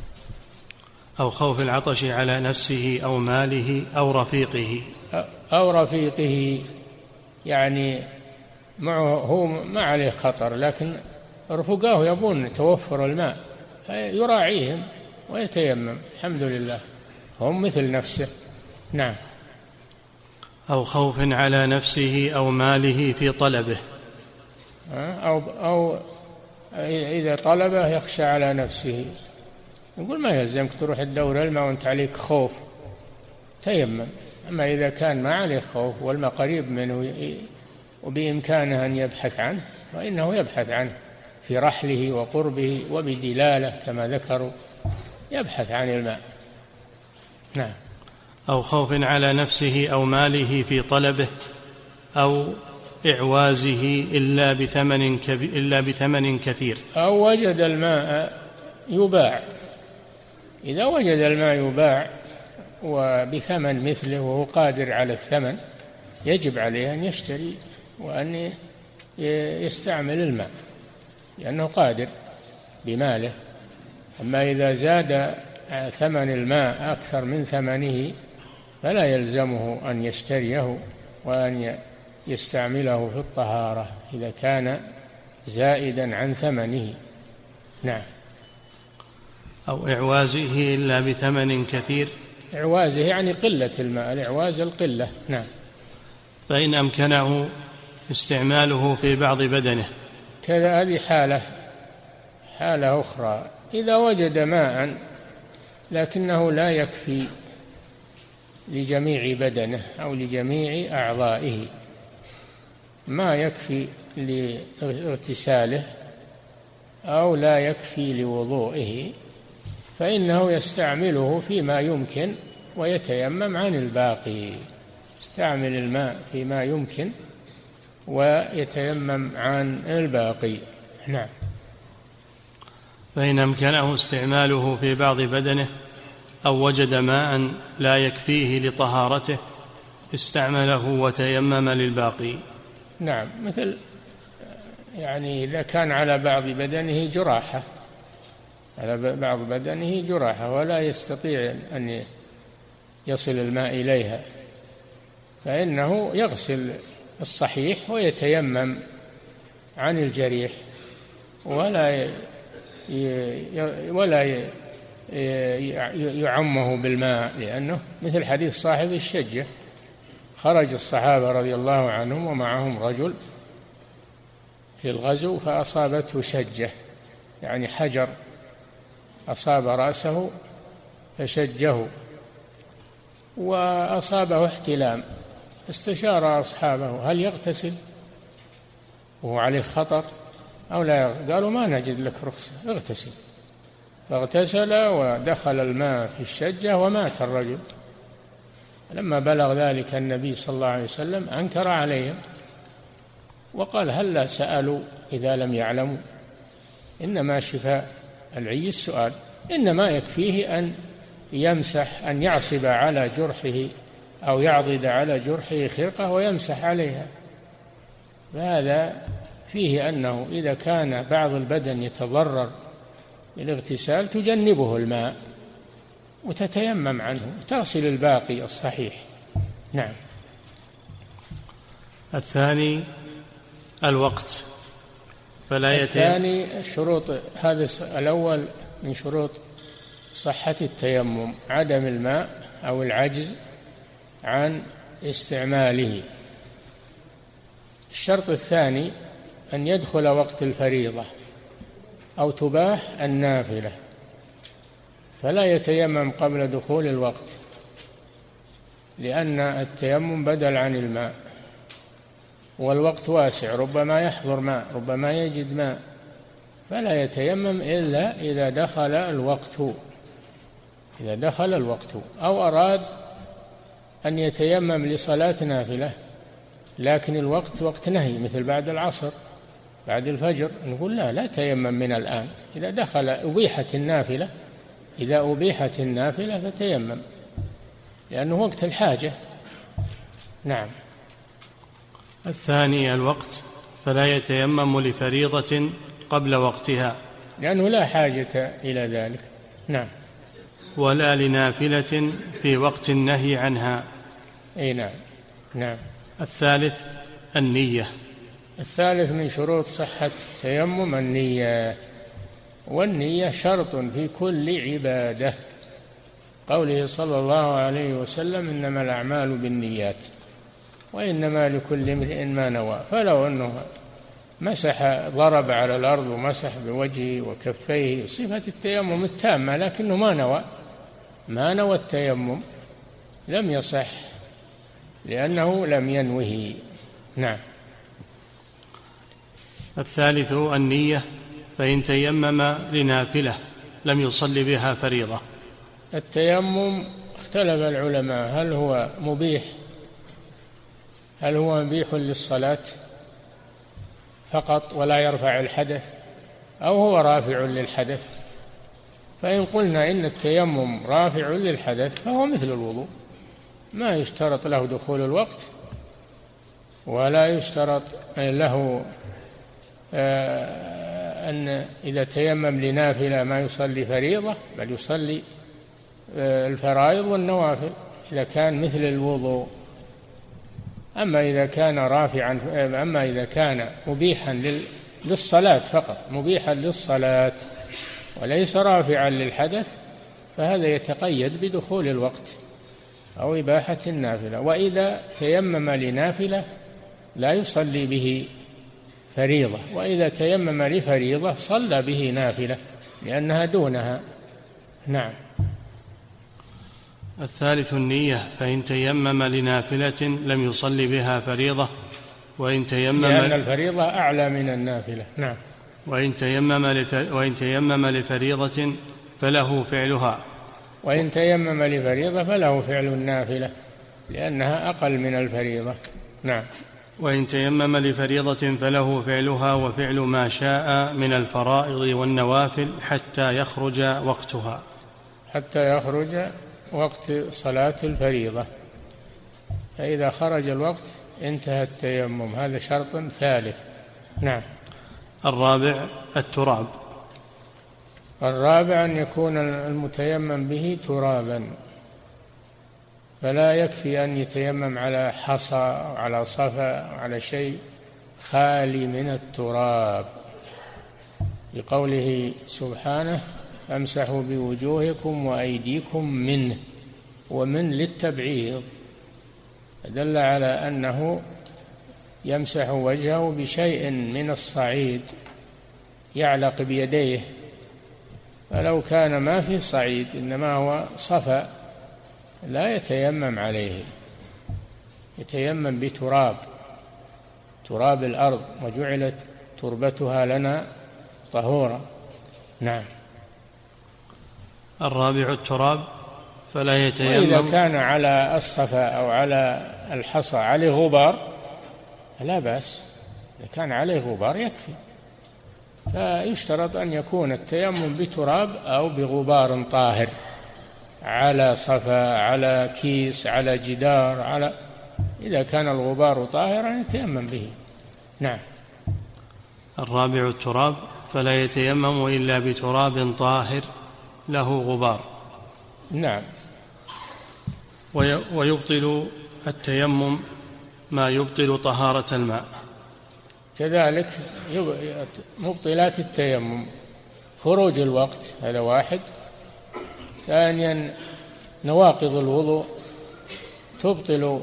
Speaker 2: أو خوف العطش على نفسه أو ماله أو رفيقه
Speaker 3: أو رفيقه، يعني معه هو ما عليه خطر لكن رفقاه يبون توفر الماء يراعيهم ويتيمم، الحمد لله هم مثل نفسه. نعم.
Speaker 2: أو خوف على نفسه أو ماله في طلبه،
Speaker 3: أو, أو إذا طلبه يخشى على نفسه، يقول ما يلزمك تروح تدور الماء وانت عليك خوف، تيمم. أما إذا كان ما عليه خوف والماء قريب منه وبإمكانه أن يبحث عنه فإنه يبحث عنه في رحله وقربه وبدلالة كما ذكروا، يبحث عن الماء. نعم.
Speaker 2: أو خوف على نفسه أو ماله في طلبه أو إعوازه إلا بثمن, كبي إلا بثمن كثير.
Speaker 3: أو وجد الماء يباع، إذا وجد الماء يباع وبثمن مثله وهو قادر على الثمن يجب عليه أن يشتري وأن يستعمل الماء لأنه قادر بماله. أما إذا زاد ثمن الماء أكثر من ثمنه فلا يلزمه أن يشتريه وأن يستعمله في الطهارة إذا كان زائدا عن ثمنه. نعم.
Speaker 2: أو إعوازه إلا بثمن كثير،
Speaker 3: إعوازه يعني قلة الماء، الإعواز القلة. نعم.
Speaker 2: فإن أمكنه استعماله في بعض بدنه
Speaker 3: كذا، هذه حالة حالة أخرى. إذا وجد ماء لكنه لا يكفي لجميع بدنه أو لجميع أعضائه، ما يكفي لاغتساله أو لا يكفي لوضوئه، فإنه يستعمله فيما يمكن ويتيمم عن الباقي. يستعمل الماء فيما يمكن ويتيمم عن الباقي. نعم.
Speaker 2: فإن أمكنه استعماله في بعض بدنه أو وجد ماء لا يكفيه لطهارته استعمله وتيمم للباقي.
Speaker 3: نعم. مثل يعني إذا كان على بعض بدنه جراحة، على بعض بدنه جراحة ولا يستطيع أن يصل الماء إليها فإنه يغسل الصحيح ويتيمم عن الجريح ولا ولا يعمه بالماء، لأنه مثل حديث صاحب الشجة. خرج الصحابة رضي الله عنهم ومعهم رجل في الغزو فأصابته شجة، يعني حجر أصاب رأسه فشجه، وأصابه احتلام. استشار أصحابه هل يغتسل وهو عليه خطر أو لا يغتسل؟ قالوا ما نجد لك رخصة، اغتسل. فاغتسل ودخل الماء في الشجة ومات الرجل. لما بلغ ذلك النبي صلى الله عليه وسلم أنكر عليهم وقال هل لا سألوا إذا لم يعلموا؟ إنما شفاء العي السؤال، إنما يكفيه أن يمسح، أن يعصب على جرحه أو يعضد على جرحه خرقة ويمسح عليها. فهذا فيه أنه إذا كان بعض البدن يتضرر بالاغتسال تجنبه الماء وتتيمم عنه وتغسل الباقي الصحيح. نعم.
Speaker 2: الثاني الوقت، فلا يتيمم.
Speaker 3: الثاني الشروط، هذا الأول من شروط صحة التيمم عدم الماء أو العجز عن استعماله. الشرط الثاني أن يدخل وقت الفريضة أو تباح النافلة، فلا يتيمم قبل دخول الوقت، لأن التيمم بدل عن الماء والوقت واسع، ربما يحضر ماء ربما يجد ماء، فلا يتيمم إلا إذا دخل الوقت إذا دخل الوقت أو أراد أن يتيمم لصلاة نافلة لكن الوقت وقت نهي، مثل بعد العصر بعد الفجر، نقول لا لا تيمم من الآن. إذا دخل أبيحت النافلة إذا أبيحت النافلة فتيمم، لأنه وقت الحاجة. نعم.
Speaker 2: الثاني الوقت، فلا يتيمم لفريضة قبل وقتها،
Speaker 3: لأنه لا حاجة إلى ذلك. نعم.
Speaker 2: ولا لنافلة في وقت النهي عنها.
Speaker 3: أي نعم. نعم.
Speaker 2: الثالث النية.
Speaker 3: الثالث من شروط صحة التيمم النية، والنية شرط في كل عبادة، قوله صلى الله عليه وسلم إنما الأعمال بالنيات وإنما لكل امرئ ما نوى. فلو أنه مسح ضرب على الأرض ومسح بوجهه وكفيه صفة التيمم التامة لكنه ما نوى ما نوى التيمم لم يصح، لأنه لم ينوه. نعم.
Speaker 2: الثالث النية، فإن تيمم لنافلة لم يصل بها فريضة.
Speaker 3: التيمم اختلف العلماء هل هو مبيح هل هو مبيح للصلاة فقط ولا يرفع الحدث، أو هو رافع للحدث. فإن قلنا إن التيمم رافع للحدث فهو مثل الوضوء، ما يشترط له دخول الوقت ولا يشترط له أن إذا تيمم لنافلة ما يصلي فريضة، بل يصلي الفرائض والنوافل إذا كان مثل الوضوء. أما إذا كان رافعا أما إذا كان مبيحا للصلاة فقط، مبيحا للصلاة وليس رافعا للحدث، فهذا يتقيد بدخول الوقت أو إباحة النافلة. وإذا تيمم لنافلة لا يصلي به فريضة، وإذا تيمم لفريضة صلى به نافلة لأنها دونها. نعم.
Speaker 2: الثالث النية، فإن تيمم لنافلة لم يصلي بها فريضة، وإن تيمم
Speaker 3: لأن الفريضة أعلى من النافلة. نعم.
Speaker 2: وإن تيمم لف... وإن تيمم لفريضة فله فعلها،
Speaker 3: وإن تيمم لفريضة فله فعل النافلة لأنها أقل من الفريضة. نعم.
Speaker 2: وإن تيمم لفريضة فله فعلها وفعل ما شاء من الفرائض والنوافل حتى يخرج وقتها،
Speaker 3: حتى يخرج وقت صلاة الفريضة، فإذا خرج الوقت انتهى التيمم. هذا شرط ثالث. نعم.
Speaker 2: الرابع التراب.
Speaker 3: الرابع أن يكون المتيمم به ترابا، فلا يكفي أن يتيمم على حصى أو على صفا أو على شيء خالي من التراب، لقوله سبحانه فامسحوا بوجوهكم وأيديكم منه، ومن للتبعيض، دل على أنه يمسح وجهه بشيء من الصعيد يعلق بيديه، فلو كان ما في صعيد إنما هو صفا لا يتيمم عليه، يتيمم بتراب، تراب الأرض، وجعلت تربتها لنا طهورا. نعم.
Speaker 2: الرابع التراب فلا يتيمم.
Speaker 3: وإذا كان على الصفا أو على الحصى عليه غبار لا بأس، إذا كان عليه غبار يكفي، فيشترط أن يكون التيمم بتراب أو بغبار طاهر على صفا، على كيس، على جدار، على إذا كان الغبار طاهرا يتيمم به. نعم.
Speaker 2: الرابع التراب فلا يتيمم إلا بتراب طاهر له غبار.
Speaker 3: نعم.
Speaker 2: ويبطل التيمم ما يبطل طهارة الماء.
Speaker 3: كذلك مبطلات التيمم خروج الوقت، هذا واحد. ثانيا نواقض الوضوء تبطل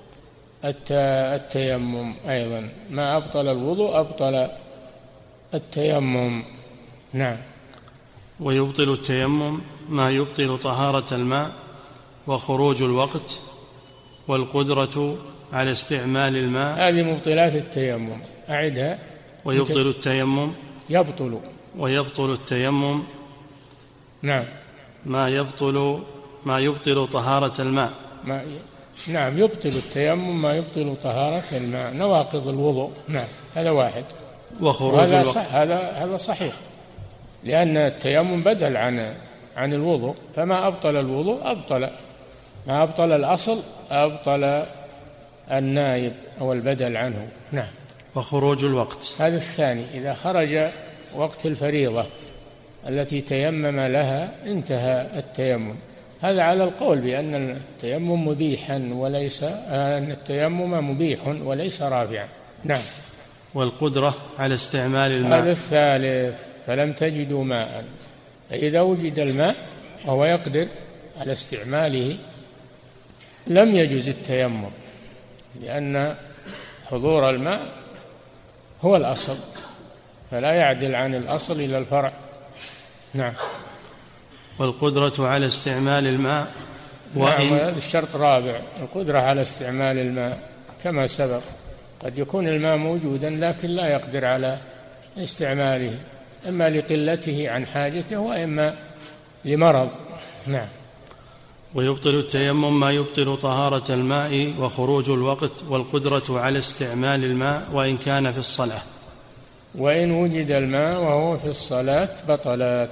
Speaker 3: التيمم أيضا، ما أبطل الوضوء أبطل التيمم. نعم.
Speaker 2: ويبطل التيمم ما يبطل طهارة الماء وخروج الوقت والقدرة على استعمال الماء.
Speaker 3: هذه مبطلات التيمم، أعدها.
Speaker 2: ويبطل التيمم
Speaker 3: يبطل
Speaker 2: ويبطل التيمم
Speaker 3: نعم
Speaker 2: ما يبطل ما يبطل طهارة الماء.
Speaker 3: ما ي... نعم يبطل التيمم ما يبطل طهارة الماء، نواقض الوضوء. نعم، هذا واحد.
Speaker 2: وخروج
Speaker 3: هذا
Speaker 2: الوقت
Speaker 3: صح، هذا هذا صحيح، لأن التيمم بدل عن عن الوضوء، فما أبطل الوضوء أبطل ما أبطل الأصل، أبطل النائب أو البدل عنه. نعم.
Speaker 2: وخروج الوقت
Speaker 3: هذا الثاني، إذا خرج وقت الفريضة التي تيمم لها انتهى التيمم. هذا على القول بأن التيمم مبيحا وليس أن التيمم مبيح وليس رافعا. نعم.
Speaker 2: والقدرة على استعمال الماء.
Speaker 3: هذا الثالث، فلم تجدوا ماء، فإذا وجد الماء وهو يقدر على استعماله لم يجوز التيمم، لأن حضور الماء هو الأصل، فلا يعدل عن الأصل إلى الفرع. نعم.
Speaker 2: والقدرة على استعمال الماء.
Speaker 3: وإن نعم، هذا الشرط رابع، القدرة على استعمال الماء كما سبق. قد يكون الماء موجودا لكن لا يقدر على استعماله، إما لقلته عن حاجته وإما لمرض. نعم.
Speaker 2: ويبطل التيمم ما يبطل طهارة الماء وخروج الوقت والقدرة على استعمال الماء وإن كان في الصلاة.
Speaker 3: وإن وجد الماء وهو في الصلاة بطلت،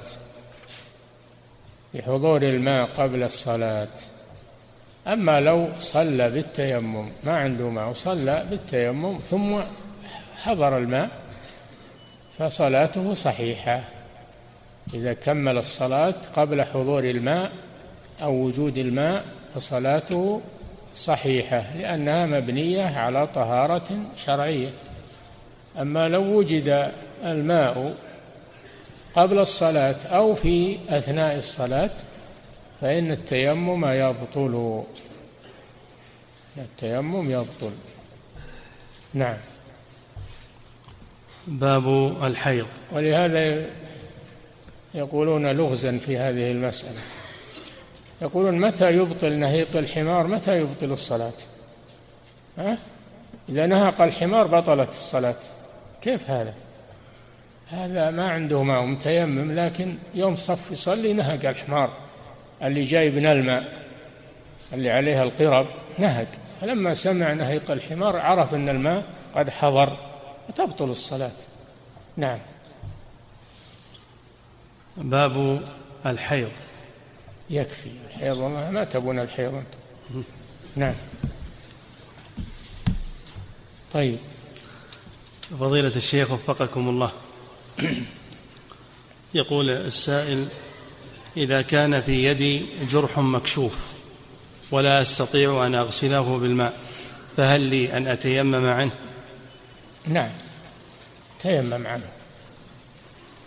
Speaker 3: بحضور الماء قبل الصلاة. أما لو صلى بالتيمم ما عنده ماء وصلى بالتيمم ثم حضر الماء فصلاته صحيحة، إذا كمل الصلاة قبل حضور الماء أو وجود الماء فصلاته صحيحة، لأنها مبنية على طهارة شرعية. أما لو وجد الماء قبل الصلاة أو في أثناء الصلاة فإن التيمم يبطل، التيمم يبطل. نعم.
Speaker 2: باب الحيض.
Speaker 3: ولهذا يقولون لغزا في هذه المسألة، يقولون متى يبطل نهيق الحمار، متى يبطل الصلاة؟ ها؟ إذا نهق الحمار بطلت الصلاة. كيف هذا؟ هذا ما عنده ماء متيمم، لكن يوم صف يصلي نهق الحمار اللي جايب من الماء اللي عليها القرب، نهق، فلما سمع نهيق الحمار عرف أن الماء قد حضر فتبطل الصلاة. نعم.
Speaker 2: باب الحيض.
Speaker 3: يكفي الحيض، والله ما تبون الحيض أنت. نعم. طيب.
Speaker 2: فضيلة الشيخ وفقكم الله، يقول السائل: إذا كان في يدي جرح مكشوف ولا أستطيع أن أغسله بالماء فهل لي أن أتيمم عنه؟
Speaker 3: نعم، تيمم عنه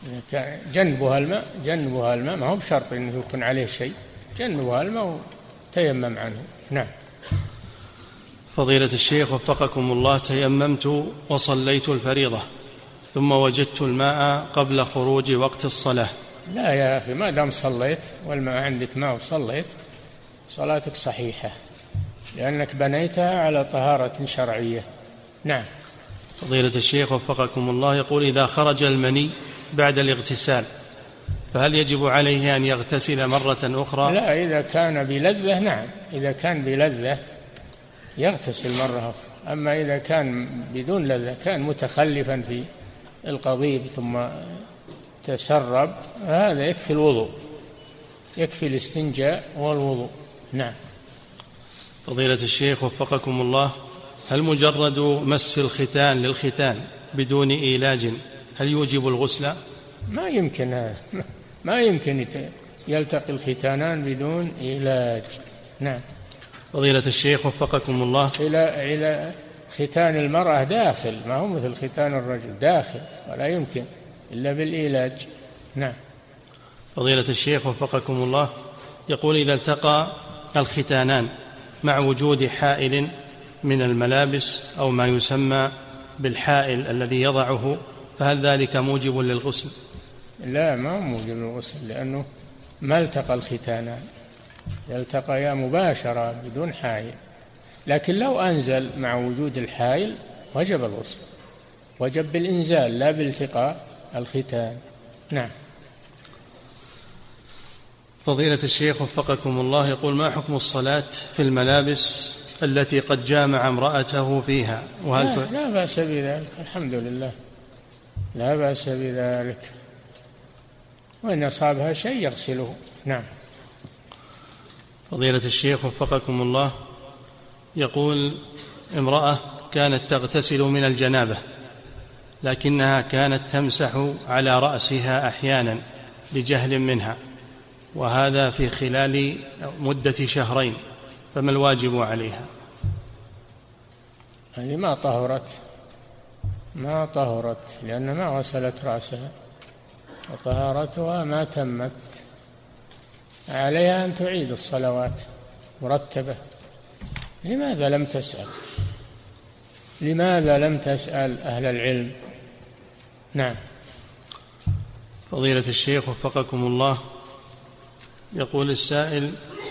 Speaker 3: جنبها الماء جنبها الماء ما هو بشرط أنه يكون عليه شيء، جنبها الماء وتيمم عنه. نعم.
Speaker 2: فضيلة الشيخ وفقكم الله، تيممت وصليت الفريضة ثم وجدت الماء قبل خروج وقت الصلاة.
Speaker 3: لا يا أخي، ما دام صليت والماء عندك ماء وصليت صلاتك صحيحة، لأنك بنيتها على طهارة شرعية. نعم.
Speaker 2: فضيلة الشيخ وفقكم الله، يقول إذا خرج المني بعد الاغتسال فهل يجب عليه أن يغتسل مرة أخرى؟
Speaker 3: لا، إذا كان بلذة نعم، إذا كان بلذة يغتسل مرة أخرى. أما إذا كان بدون لذة، كان متخلفا في القضيب ثم تسرب، هذا يكفي الوضوء، يكفي الاستنجاء والوضوء. نعم.
Speaker 2: فضيلة الشيخ وفقكم الله، هل مجرد مس الختان للختان بدون إيلاج هل يوجب الغسل؟
Speaker 3: ما يمكن هذا، ما يمكن يلتقي الختانان بدون علاج. نعم.
Speaker 2: فضيلة الشيخ وفقكم الله،
Speaker 3: إلى إلى ختان المرأة داخل، ما هو مثل ختان الرجل، داخل ولا يمكن إلا بالعلاج. نعم.
Speaker 2: فضيلة الشيخ وفقكم الله، يقول إذا التقى الختانان مع وجود حائل من الملابس أو ما يسمى بالحائل الذي يضعه، فهل ذلك موجب للغسل؟
Speaker 3: لا، ما هو موجب للغسل، لأنه ما التقى الختانان، يلتقيا مباشرة بدون حائل. لكن لو أنزل مع وجود الحائل وجب الغسل، وجب بالإنزال لا بالتقاء الختان. نعم.
Speaker 2: فضيلة الشيخ وفقكم الله، يقول ما حكم الصلاة في الملابس التي قد جامع امرأته فيها؟ وهل
Speaker 3: لا, لا بأس بذلك، الحمد لله لا بأس بذلك، وإن أصابها شيء يغسله. نعم.
Speaker 2: فضيلة الشيخ وفقكم الله، يقول امرأة كانت تغتسل من الجنابة لكنها كانت تمسح على رأسها أحيانا لجهل منها، وهذا في خلال مدة شهرين، فما الواجب عليها؟
Speaker 3: هذه ما طهرت ما طهرت لأن ما غسلت رأسها، وطهارتها ما تمت، عليها أن تعيد الصلوات مرتبة. لماذا لم تسأل لماذا لم تسأل أهل العلم؟ نعم.
Speaker 2: فضيلة الشيخ وفقكم الله، يقول السائل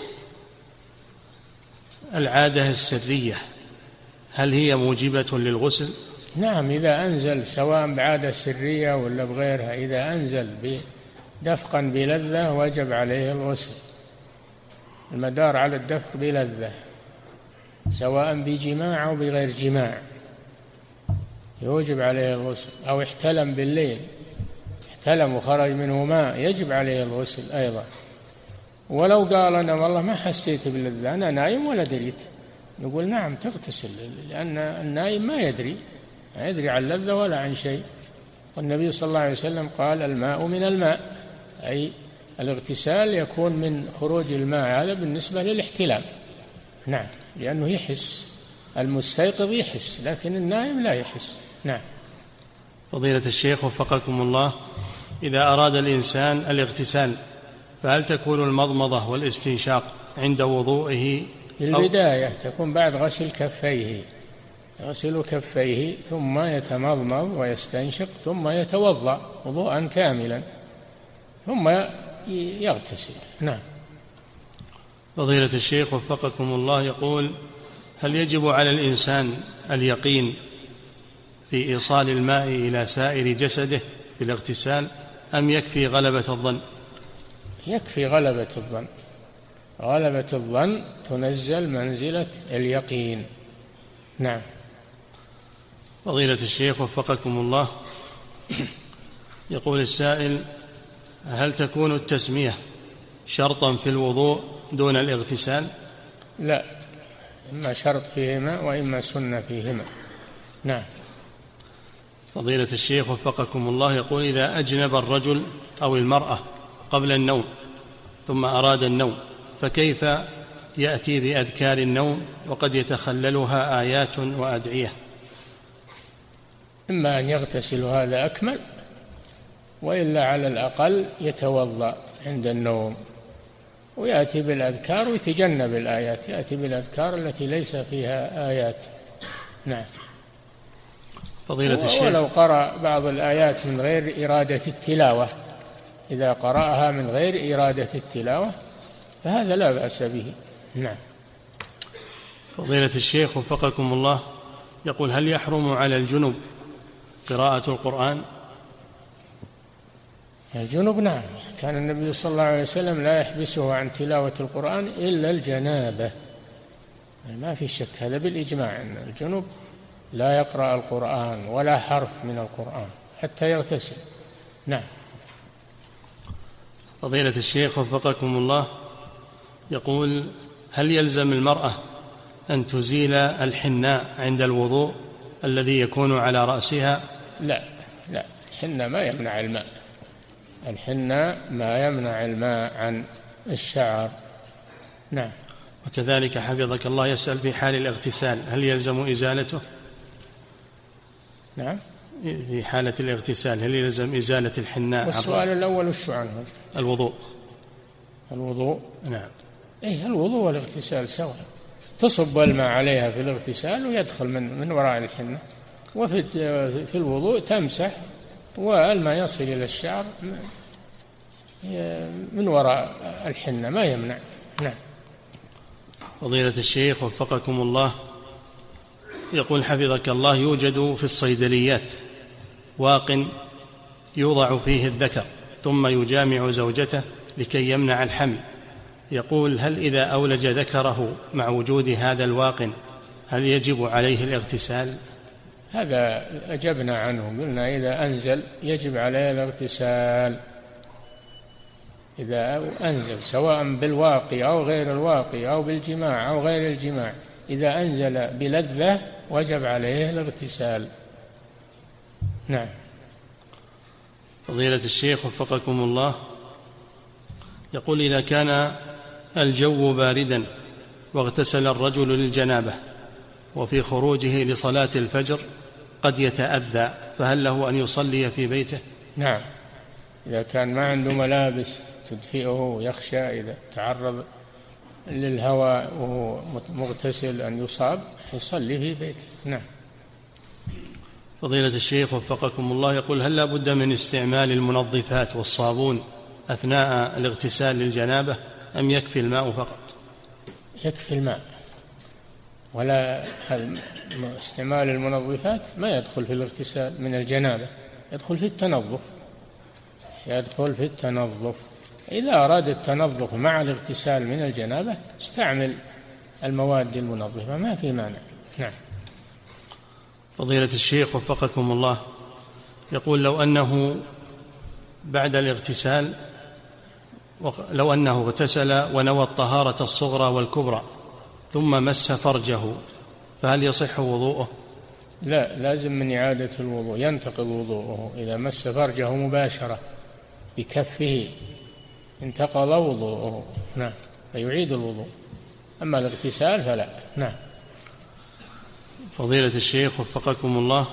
Speaker 2: العادة السرية هل هي موجبة للغسل؟
Speaker 3: نعم، إذا أنزل سواء بعادة سرية ولا بغيرها، إذا أنزل دفقا بلذة وجب عليه الغسل، المدار على الدفق بلذة سواء بجماع أو بغير جماع يوجب عليه الغسل. أو احتلم بالليل، احتلم وخرج منه ماء، يجب عليه الغسل أيضا. ولو قال أنا والله ما حسيت باللذة، أنا نايم ولا دريت، نقول نعم تغتسل، لأن النايم ما يدري ما يدري عن اللذة ولا عن شيء. والنبي صلى الله عليه وسلم قال الماء من الماء، أي الاغتسال يكون من خروج الماء، هذا بالنسبة للاحتلام. نعم، لأنه يحس، المستيقظ يحس لكن النائم لا يحس. نعم.
Speaker 2: فضيلة الشيخ وفقكم الله، إذا أراد الإنسان الاغتسال فهل تكون المضمضة والاستنشاق عند وضوئه؟
Speaker 3: في البداية تكون بعد غسل كفيه، يغسل كفيه ثم يتمضمض ويستنشق ثم يتوضأ وضوءا كاملا ثم يغتسل. نعم.
Speaker 2: فضيلة الشيخ وفقكم الله، يقول هل يجب على الإنسان اليقين في إيصال الماء إلى سائر جسده في الاغتسال أم يكفي غلبة الظن؟
Speaker 3: يكفي غلبة الظن، غلبة الظن تنزل منزلة اليقين. نعم.
Speaker 2: فضيلة الشيخ وفقكم الله، يقول السائل هل تكون التسمية شرطا في الوضوء دون الاغتسال؟
Speaker 3: لا، إما شرط فيهما وإما سنة فيهما. نعم.
Speaker 2: فضيلة الشيخ وفقكم الله، يقول إذا أجنب الرجل أو المرأة قبل النوم ثم أراد النوم فكيف يأتي بأذكار النوم وقد يتخللها آيات وأدعية؟
Speaker 3: إما أن يغتسل، هذا أكمل، وإلا على الأقل يتوضأ عند النوم ويأتي بالأذكار ويتجنب الآيات، يأتي بالأذكار التي ليس فيها آيات. نعم.
Speaker 2: فضيلة الشيخ،
Speaker 3: ولو قرأ بعض الآيات من غير إرادة التلاوة، إذا قرأها من غير إرادة التلاوة فهذا لا بأس به. نعم.
Speaker 2: فضيلة الشيخ وفقكم الله، يقول: هل يحرم على الجنب قراءة القرآن؟
Speaker 3: الجنب نعم، كان النبي صلى الله عليه وسلم لا يحبسه عن تلاوة القرآن إلا الجنابة، ما في شك هذا بالإجماع أن الجنب لا يقرأ القرآن ولا حرف من القرآن حتى يغتسل. نعم.
Speaker 2: فضيلة الشيخ وفقكم الله، يقول: هل يلزم المرأة أن تزيل الحناء عند الوضوء الذي يكون على رأسها؟
Speaker 3: لا لا، الحناء ما يمنع الماء، الحناء ما يمنع الماء عن الشعر. نعم.
Speaker 2: وكذلك حفظك الله يسأل: في حال الاغتسال هل يلزم إزالته؟
Speaker 3: نعم.
Speaker 2: في حالة الاغتسال هل يلزم إزالة الحناء؟
Speaker 3: والسؤال الأول وش عنه؟
Speaker 2: الوضوء.
Speaker 3: الوضوء.
Speaker 2: نعم.
Speaker 3: إيه، الوضوء والاغتسال سواء، تصب الماء عليها في الاغتسال ويدخل من من وراء الحنة، وفي في الوضوء تمسح والماء يصل إلى الشعر من وراء الحنة، ما يمنع. نعم.
Speaker 2: فضيلة الشيخ وفقكم الله، يقول حفظك الله: يوجد في الصيدليات واق يوضع فيه الذكر ثم يجامع زوجته لكي يمنع الحمل، يقول: هل إذا أولج ذكره مع وجود هذا الواق هل يجب عليه الاغتسال؟
Speaker 3: هذا أجبنا عنه، قلنا إذا أنزل يجب عليه الاغتسال، إذا أنزل سواء بالواقي أو غير الواقي أو بالجماع أو غير الجماع، إذا أنزل بلذة وجب عليه الاغتسال. نعم.
Speaker 2: فضيلة الشيخ وفقكم الله، يقول: إذا كان الجو باردا واغتسل الرجل للجنابة وفي خروجه لصلاة الفجر قد يتأذى، فهل له أن يصلي في بيته؟
Speaker 3: نعم، إذا كان ما عنده ملابس تدفئه ويخشى إذا تعرض للهواء وهو مغتسل أن يصاب يصلي في بيته. نعم.
Speaker 2: فضيلة الشيخ وفقكم الله، يقول: هل لا بد من استعمال المنظفات والصابون أثناء الاغتسال للجنابة أم يكفي الماء فقط؟
Speaker 3: يكفي الماء، ولا استعمال المنظفات ما يدخل في الاغتسال من الجنابة، يدخل في التنظف، يدخل في التنظف. إذا أراد التنظف مع الاغتسال من الجنابة استعمل المواد المنظفة، ما في مانع. نعم.
Speaker 2: فضيلة الشيخ وفقكم الله، يقول: لو أنه بعد الاغتسال لو أنه اغتسل ونوى الطهارة الصغرى والكبرى ثم مس فرجه فهل يصح وضوءه؟
Speaker 3: لا، لازم من إعادة الوضوء، ينتقض وضوءه إذا مس فرجه مباشرة بكفه انتقض وضوءه. نعم، فيعيد الوضوء، أما الاغتسال فلا. نعم.
Speaker 2: فضيلة الشيخ وفقكم الله،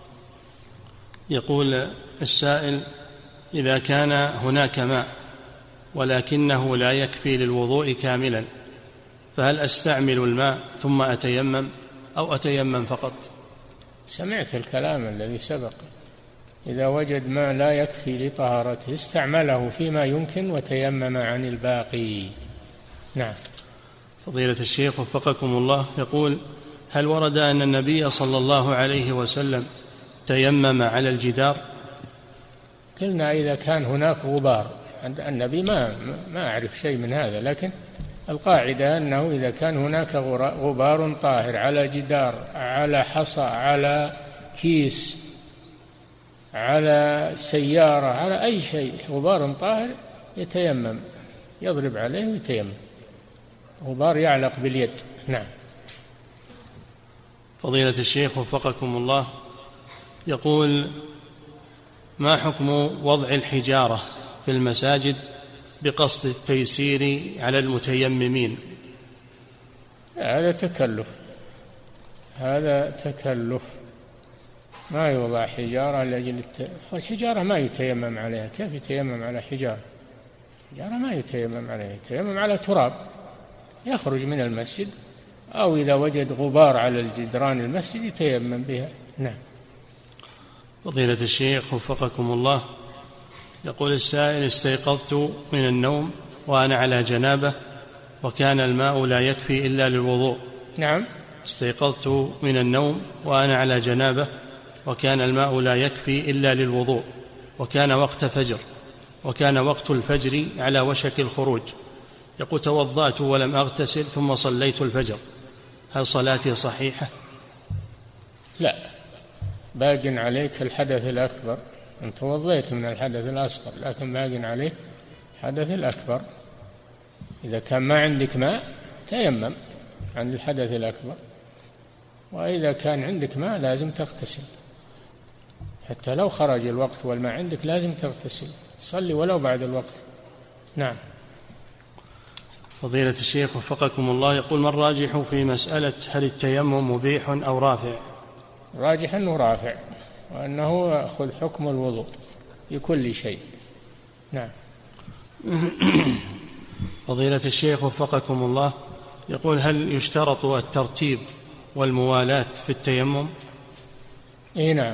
Speaker 2: يقول السائل: إذا كان هناك ماء ولكنه لا يكفي للوضوء كاملا فهل أستعمل الماء ثم أتيمم أو أتيمم فقط؟
Speaker 3: سمعت الكلام الذي سبق، إذا وجد ما لا يكفي لطهارته استعمله فيما يمكن وتيمم عن الباقي. نعم.
Speaker 2: فضيلة الشيخ وفقكم الله، يقول: هل ورد أن النبي صلى الله عليه وسلم تيمم على الجدار؟
Speaker 3: قلنا إذا كان هناك غبار، عند النبي ما ما أعرف شيء من هذا، لكن القاعدة أنه إذا كان هناك غبار طاهر على جدار، على حصى، على كيس، على سيارة، على أي شيء غبار طاهر يتيمم، يضرب عليه ويتيمم، غبار يعلق باليد. نعم.
Speaker 2: فضيلة الشيخ وفقكم الله، يقول: ما حكم وضع الحجارة في المساجد بقصد التيسير على المتيممين؟
Speaker 3: هذا تكلف، هذا تكلف، ما يوضع حجارة لأجل الت... والحجارة ما يتيمم عليها. كيف يتيمم على حجارة؟ حجارة ما يتيمم عليها، يتيمم على تراب يخرج من المسجد، أو إذا وجد غبار على الجدران المسجد يتيمم بها. نعم.
Speaker 2: فضيلة الشيخ وفقكم الله، يقول السائل: استيقظت من النوم وأنا على جنابة وكان الماء لا يكفي إلا للوضوء.
Speaker 3: نعم.
Speaker 2: استيقظت من النوم وأنا على جنابة وكان الماء لا يكفي إلا للوضوء، وكان وقت فجر، وكان وقت الفجر على وشك الخروج. يقول: توضأت ولم أغتسل ثم صليت الفجر، هل صلاتي صحيحة؟
Speaker 3: لا، باق عليك الحدث الأكبر. أنت توضيت من الحدث الأصغر، لكن باق عليك الحدث الأكبر. إذا كان ما عندك ماء تيمم عن الحدث الأكبر، وإذا كان عندك ماء لازم تغتسل، حتى لو خرج الوقت والماء عندك لازم تغتسل، تصلي ولو بعد الوقت. نعم.
Speaker 2: فضيلة الشيخ وفقكم الله، يقول: ما الراجح في مسألة هل التيمم مبيح أو رافع؟
Speaker 3: راجح أنه رافع، وأنه يأخذ حكم الوضوء في كل شيء. نعم.
Speaker 2: فضيلة الشيخ وفقكم الله، يقول: هل يشترط الترتيب والموالاة في التيمم؟
Speaker 3: إيه نعم،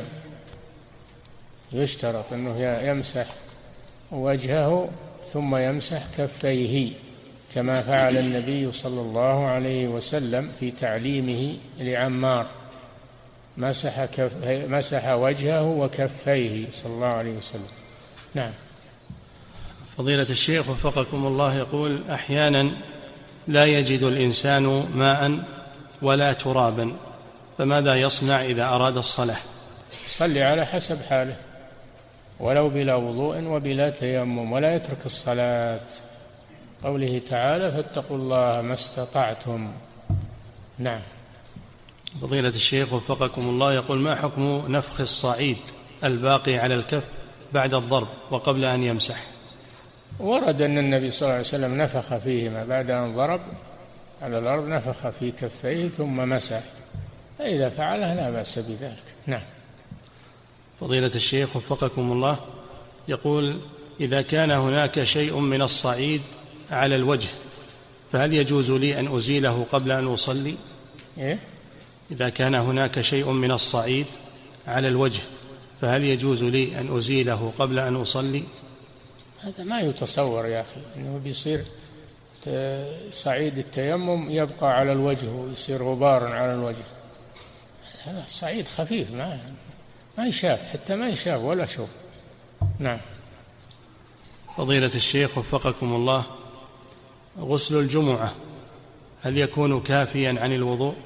Speaker 3: يشترط أنه يمسح وجهه ثم يمسح كفيه، كما فعل النبي صلى الله عليه وسلم في تعليمه لعمار، مسح, كف... مسح وجهه وكفيه صلى الله عليه وسلم. نعم.
Speaker 2: فضيلة الشيخ وفقكم الله، يقول: أحيانا لا يجد الإنسان ماء ولا ترابا، فماذا يصنع إذا أراد الصلاة؟
Speaker 3: صلي على حسب حاله، ولو بلا وضوء وبلا تيمم، ولا يترك الصلاة. قوله تعالى: فاتقوا الله ما استطعتم. نعم.
Speaker 2: فضيلة الشيخ وفقكم الله، يقول: ما حكم نفخ الصعيد الباقي على الكف بعد الضرب وقبل أن يمسح؟
Speaker 3: ورد أن النبي صلى الله عليه وسلم نفخ فيهما بعد أن ضرب على الأرض، نفخ في كفيه ثم مسح، فإذا فعله لا بأس بذلك. نعم.
Speaker 2: فضيلة الشيخ وفقكم الله، يقول: إذا كان هناك شيء من الصعيد على الوجه فهل يجوز لي أن أزيله قبل أن أصلي؟
Speaker 3: إيه؟
Speaker 2: إذا كان هناك شيء من الصعيد على الوجه فهل يجوز لي أن أزيله قبل أن أصلي؟
Speaker 3: هذا ما يتصور يا أخي، أنه بيصير صعيد التيمم يبقى على الوجه ويصير غبار على الوجه. هذا الصعيد خفيف، ما ما يشاف، حتى ما يشاف ولا شوف. نعم.
Speaker 2: فضيلة الشيخ وفقكم الله، غسل الجمعة هل يكون كافيا عن الوضوء؟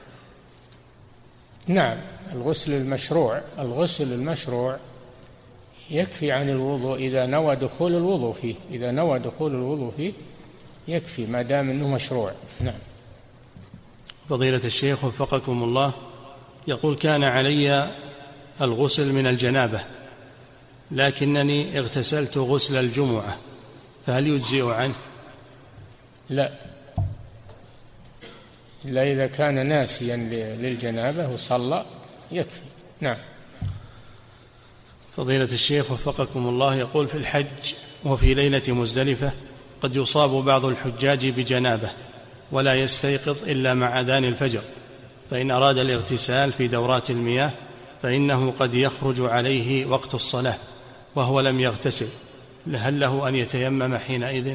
Speaker 3: نعم، الغسل المشروع الغسل المشروع يكفي عن الوضوء إذا نوى دخول الوضوء فيه، إذا نوى دخول الوضوء فيه يكفي ما دام أنه مشروع. نعم.
Speaker 2: فضيلة الشيخ وفقكم الله، يقول: كان علي الغسل من الجنابة لكنني اغتسلت غسل الجمعة، فهل يجزئ عنه؟
Speaker 3: لا، إلا إذا كان ناسيا للجنابة وصلى يكفي. نعم.
Speaker 2: فضيلة الشيخ وفقكم الله، يقول: في الحج وفي ليلة مزدلفة قد يصاب بعض الحجاج بجنابة ولا يستيقظ إلا مع أذان الفجر، فإن أراد الاغتسال في دورات المياه فإنه قد يخرج عليه وقت الصلاة وهو لم يغتسل، هل له أن يتيمم حينئذ؟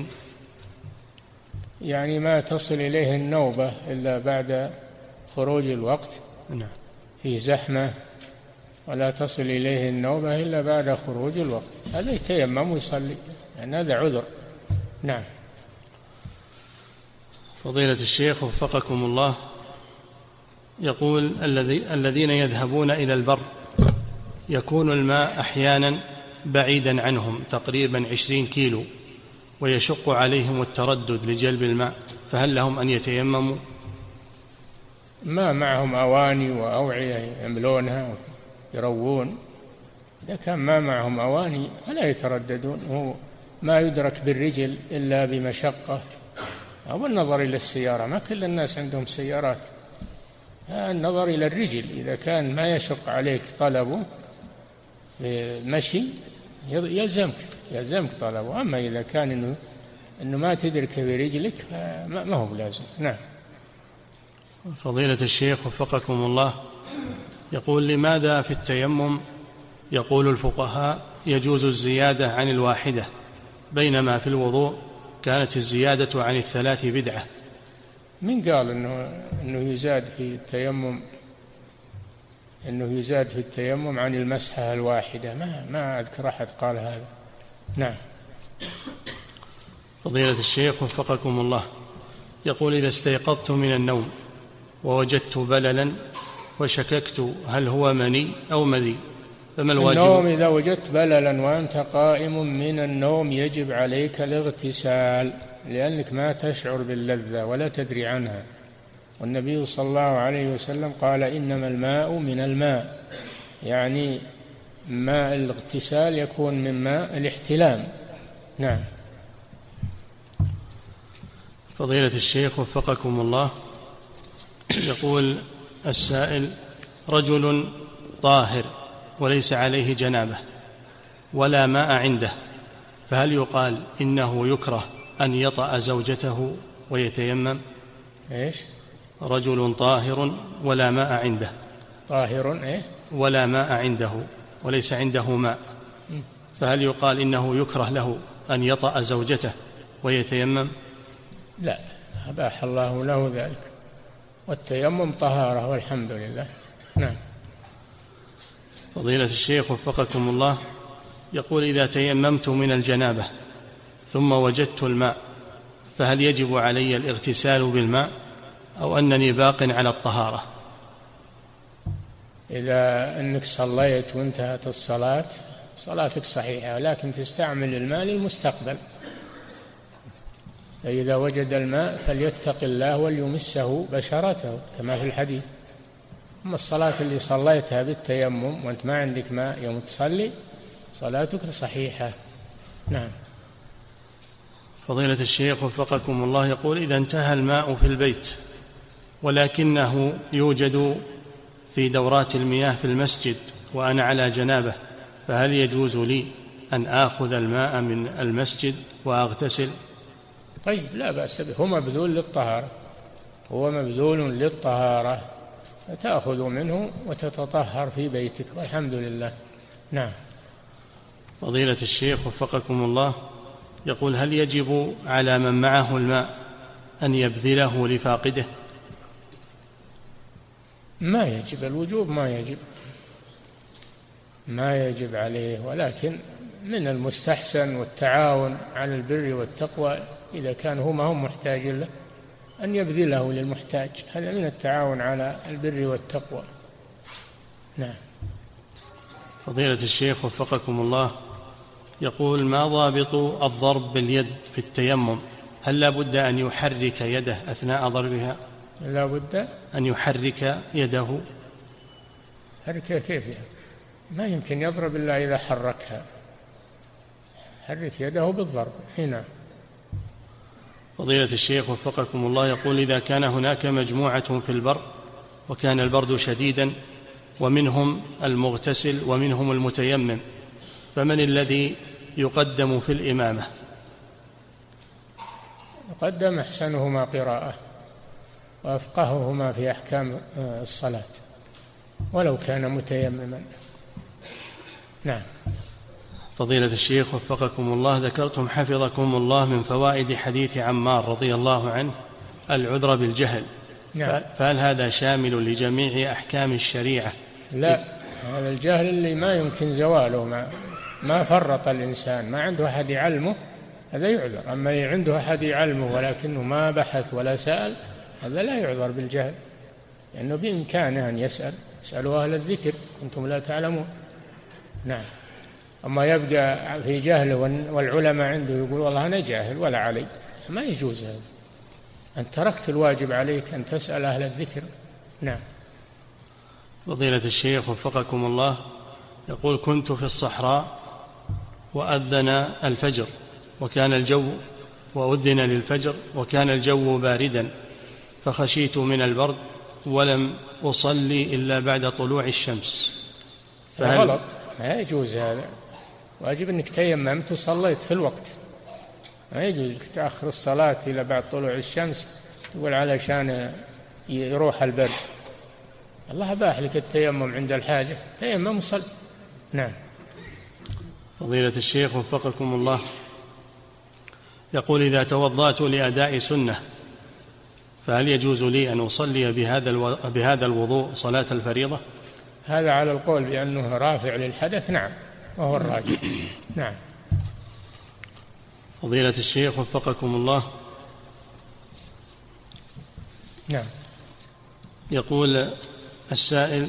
Speaker 3: يعني ما تصل إليه النوبة إلا بعد خروج الوقت.
Speaker 2: نعم.
Speaker 3: في زحمة ولا تصل إليه النوبة إلا بعد خروج الوقت، هذا يتيمم ويصلي، يعني هذا عذر. نعم.
Speaker 2: فضيلة الشيخ وفقكم الله، يقول: الذي الذين يذهبون إلى البر يكون الماء أحيانا بعيدا عنهم تقريبا عشرين كيلو ويشق عليهم التردد لجلب الماء، فهل لهم أن يتيمموا؟
Speaker 3: ما معهم أواني وأوعية يملونها يروون، إذا كان ما معهم أواني فلا يترددون، هو ما يدرك بالرجل إلا بمشقة، أو النظر إلى السيارة، ما كل الناس عندهم سيارات. النظر إلى الرجل، إذا كان ما يشق عليك طلبه مشي يلزمك يلزمك طلبه، أما إذا كان إنه إنه ما تدرك برجلك ما هو لازم. نعم.
Speaker 2: فضيلة الشيخ وفقكم الله، يقول: لماذا في التيمم يقول الفقهاء يجوز الزيادة عن الواحدة، بينما في الوضوء كانت الزيادة عن الثلاث بدعة؟
Speaker 3: من قال إنه إنه يزاد في التيمم إنه يزاد في التيمم عن المسحة الواحدة؟ ما ما أذكر أحد قال هذا. نعم.
Speaker 2: فضيلة الشيخ وفقكم الله، يقول: إذا استيقظت من النوم ووجدت بللا وشككت هل هو مني أو مذي، فما الواجب؟
Speaker 3: النوم إذا وجدت بللا وأنت قائم من النوم يجب عليك الاغتسال، لأنك ما تشعر باللذة ولا تدري عنها، والنبي صلى الله عليه وسلم قال: إنما الماء من الماء، يعني ماء الاغتسال يكون من ماء الاحتلام. نعم.
Speaker 2: فضيلة الشيخ وفقكم الله، يقول السائل: رجل طاهر وليس عليه جنابة ولا ماء عنده، فهل يقال إنه يكره أن يطأ زوجته ويتيمم؟
Speaker 3: إيش؟
Speaker 2: رجل طاهر ولا ماء عنده.
Speaker 3: طاهر إيه؟
Speaker 2: ولا ماء عنده وليس عنده ماء، فهل يقال إنه يكره له أن يطأ زوجته ويتيمم؟
Speaker 3: لا، أباح الله له ذلك، والتيمم طهارة والحمد لله. نعم.
Speaker 2: فضيلة الشيخ وفقكم الله، يقول: إذا تيممت من الجنابة ثم وجدت الماء، فهل يجب علي الاغتسال بالماء أو أنني باق على الطهارة؟
Speaker 3: إذا أنك صليت وانتهت الصلاة صلاتك صحيحة، لكن تستعمل الماء للمستقبل، فإذا وجد الماء فليتق الله وليمسه بشرته كما في الحديث. أما الصلاة اللي صليتها بالتيمم وأنت ما عندك ماء يوم تصلي صلاتك صحيحة. نعم.
Speaker 2: فضيلة الشيخ وفقكم الله، يقول: إذا انتهى الماء في البيت ولكنه يوجد في دورات المياه في المسجد وأنا على جنابة، فهل يجوز لي أن آخذ الماء من المسجد وأغتسل؟
Speaker 3: طيب، لا بأس به، هو مبذول للطهارة، هو مبذول للطهارة، تأخذ منه وتتطهر في بيتك والحمد لله. نعم.
Speaker 2: فضيلة الشيخ وفقكم الله، يقول: هل يجب على من معه الماء أن يبذله لفاقده؟
Speaker 3: ما يجب، الوجوب ما يجب ما يجب عليه، ولكن من المستحسن والتعاون على البر والتقوى إذا كان هو ما هم محتاج له أن يبذله للمحتاج، هذا من التعاون على البر والتقوى. نعم.
Speaker 2: فضيلة الشيخ وفقكم الله، يقول: ما ضابط الضرب باليد في التيمم؟ هل لا بد أن يحرك يده أثناء ضربها؟
Speaker 3: لا بد
Speaker 2: أن يحرك يده.
Speaker 3: حركة كيف يعني؟ ما يمكن يضرب إلا إذا حركها، حرك يده بالضرب. هنا.
Speaker 2: فضيلة الشيخ وفقكم الله، يقول: إذا كان هناك مجموعة في البر وكان البرد شديدا ومنهم المغتسل ومنهم المتيمم، فمن الذي يقدم في الإمامة؟
Speaker 3: يقدم أحسنهما قراءة وأفقههما في أحكام الصلاة ولو كان متيمما. نعم.
Speaker 2: فضيلة الشيخ وفقكم الله، ذكرتم حفظكم الله من فوائد حديث عمار رضي الله عنه العذر بالجهل.
Speaker 3: نعم.
Speaker 2: فهل هذا شامل لجميع أحكام الشريعة؟
Speaker 3: لا، هذا الجهل اللي ما يمكن زواله، ما, ما فرط الإنسان، ما عنده أحد يعلمه، هذا يعذر. أما عنده أحد يعلمه ولكنه ما بحث ولا سأل، هذا لا يعذر بالجهل، لأنه بإمكانه أن يسأل. اسألوا أهل الذكر كنتم لا تعلمون. نعم. أما يبقى في جهله والعلماء عنده يقول والله أنا جاهل ولا علي، ما يجوز هذا. أنت تركت الواجب عليك أن تسأل أهل الذكر. نعم.
Speaker 2: فضيلة الشيخ وفقكم الله، يقول: كنت في الصحراء وأذن الفجر وكان الجو وأذن للفجر وكان الجو باردا، فخشيت من البرد ولم أصلي إلا بعد طلوع الشمس
Speaker 3: فهل غلط، ما يجوز هذا. واجب أنك تيممت وصليت في الوقت، ما يجوز أنك تأخر الصلاة إلى بعد طلوع الشمس تقول علشان يروح البرد. الله أباح لك التيمم عند الحاجة، تيمم وصل. نعم.
Speaker 2: فضيلة الشيخ وفقكم الله، يقول: إذا توضأت لأداء سنة فهل يجوز لي أن أصلي بهذا بهذا الوضوء صلاة الفريضة؟
Speaker 3: هذا على القول بأنه رافع للحدث، نعم، وهو الراجح. نعم.
Speaker 2: فضيلة الشيخ وفقكم الله،
Speaker 3: نعم،
Speaker 2: يقول السائل: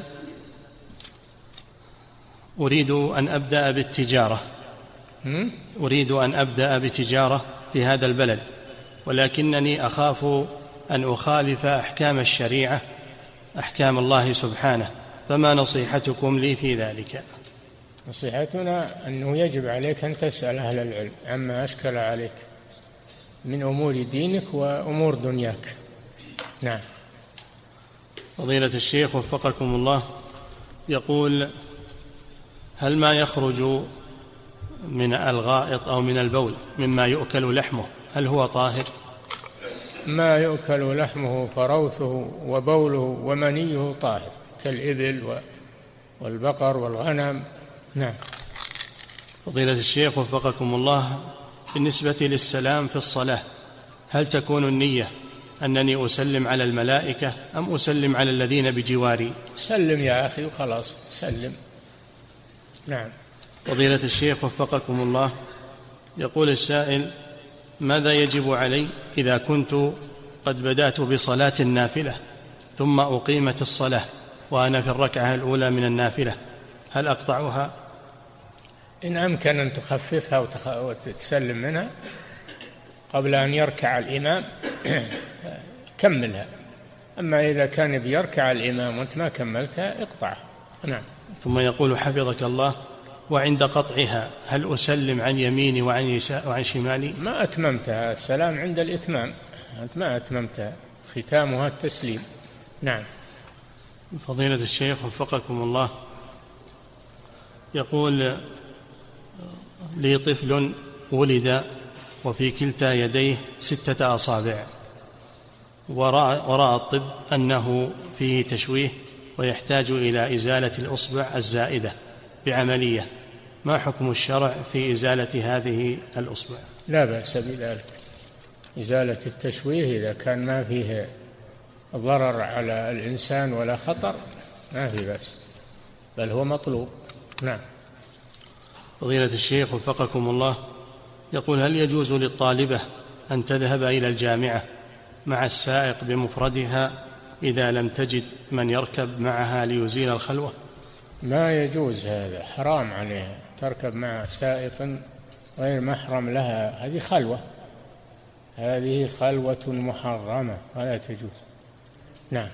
Speaker 2: أريد أن أبدأ بالتجارة أريد أن أبدأ بتجارة في هذا البلد، ولكنني أخاف أن أخالف أحكام الشريعة، أحكام الله سبحانه، فما نصيحتكم لي في ذلك؟
Speaker 3: نصيحتنا أنه يجب عليك أن تسأل أهل العلم عما أشكل عليك من أمور دينك وأمور دنياك. نعم.
Speaker 2: فضيلة الشيخ وفقكم الله، يقول: هل ما يخرج من الغائط أو من البول مما يؤكل لحمه هل هو طاهر؟
Speaker 3: ما يؤكل لحمه فروثه وبوله ومنيه طاهر، كالإبل والبقر والغنم. نعم.
Speaker 2: فضيلة الشيخ وفقكم الله، بالنسبة للسلام في الصلاة هل تكون النية أنني أسلم على الملائكة أم أسلم على الذين بجواري؟
Speaker 3: سلم يا أخي وخلاص، سلم. نعم.
Speaker 2: فضيلة الشيخ وفقكم الله، يقول السائل: ماذا يجب علي إذا كنت قد بدأت بصلاة النافلة ثم أقيمت الصلاة وأنا في الركعة الأولى من النافلة، هل أقطعها؟
Speaker 3: إن أمكن أن تخففها وتسلم منها قبل أن يركع الإمام كملها، أما إذا كان بيركع الإمام وأنت ما كملتها اقطعها. نعم.
Speaker 2: ثم يقول حفظك الله: وعند قطعها هل أسلم عن يميني وعن, وعن شمالي؟
Speaker 3: ما أتممتها، السلام عند الإتمام، أنت ما أتممتها، ختامها التسليم. نعم.
Speaker 2: فضيلة الشيخ وفقكم الله، يقول: لي طفل ولد وفي كلتا يديه ستة أصابع، ورأى الطب أنه فيه تشويه ويحتاج إلى إزالة الأصبع الزائدة بعملية، ما حكم الشرع في إزالة هذه الأصبع؟
Speaker 3: لا بأس بذلك، إزالة التشويه إذا كان ما فيه ضرر على الإنسان ولا خطر ما في بأس، بل هو مطلوب. نعم.
Speaker 2: فضيلة الشيخ وفقكم الله، يقول: هل يجوز للطالبة أن تذهب إلى الجامعة مع السائق بمفردها إذا لم تجد من يركب معها ليزيل الخلوة؟
Speaker 3: ما يجوز، هذا حرام عليها تركب مع سائق غير محرم لها، هذه خلوة، هذه خلوة محرمة ولا تجوز. نعم.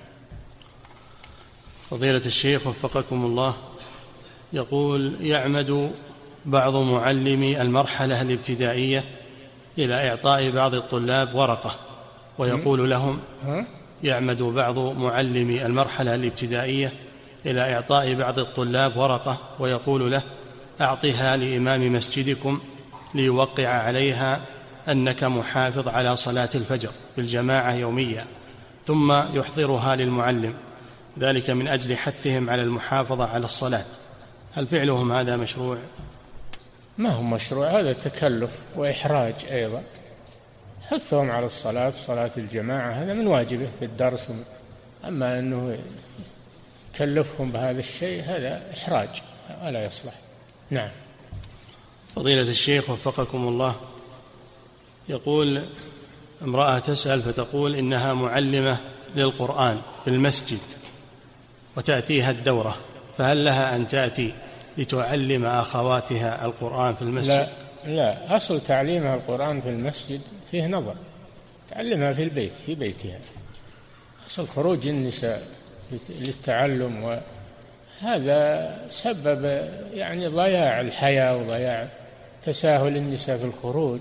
Speaker 2: فضيلة الشيخ وفقكم الله، يقول: يعمد بعض معلمي المرحلة الابتدائية إلى إعطاء بعض الطلاب ورقة ويقول لهم يعمد بعض معلمي المرحلة الابتدائية إلى إعطاء بعض الطلاب ورقة ويقول له: أعطها لإمام مسجدكم ليوقع عليها أنك محافظ على صلاة الفجر بالجماعة يوميا، ثم يحضرها للمعلم، ذلك من أجل حثهم على المحافظة على الصلاة، هل فعلهم هذا مشروع؟
Speaker 3: ما هو مشروع، هذا تكلف وإحراج أيضا. حثهم على الصلاة، صلاة الجماعة هذا من واجبه في الدرس، أما أنه يكلفهم بهذا الشيء هذا إحراج ولا يصلح. نعم.
Speaker 2: فضيلة الشيخ وفقكم الله، يقول: امرأة تسأل فتقول إنها معلمة للقرآن في المسجد وتأتيها الدورة، فهل لها أن تأتي لتعلم أخواتها القرآن في المسجد؟
Speaker 3: لا لا، أصل تعليمها القرآن في المسجد فيه نظر، تعلمها في البيت في بيتها. أصل خروج النساء للتعلم وهذا سبب يعني ضياع الحياة وضياع تساهل النساء في الخروج،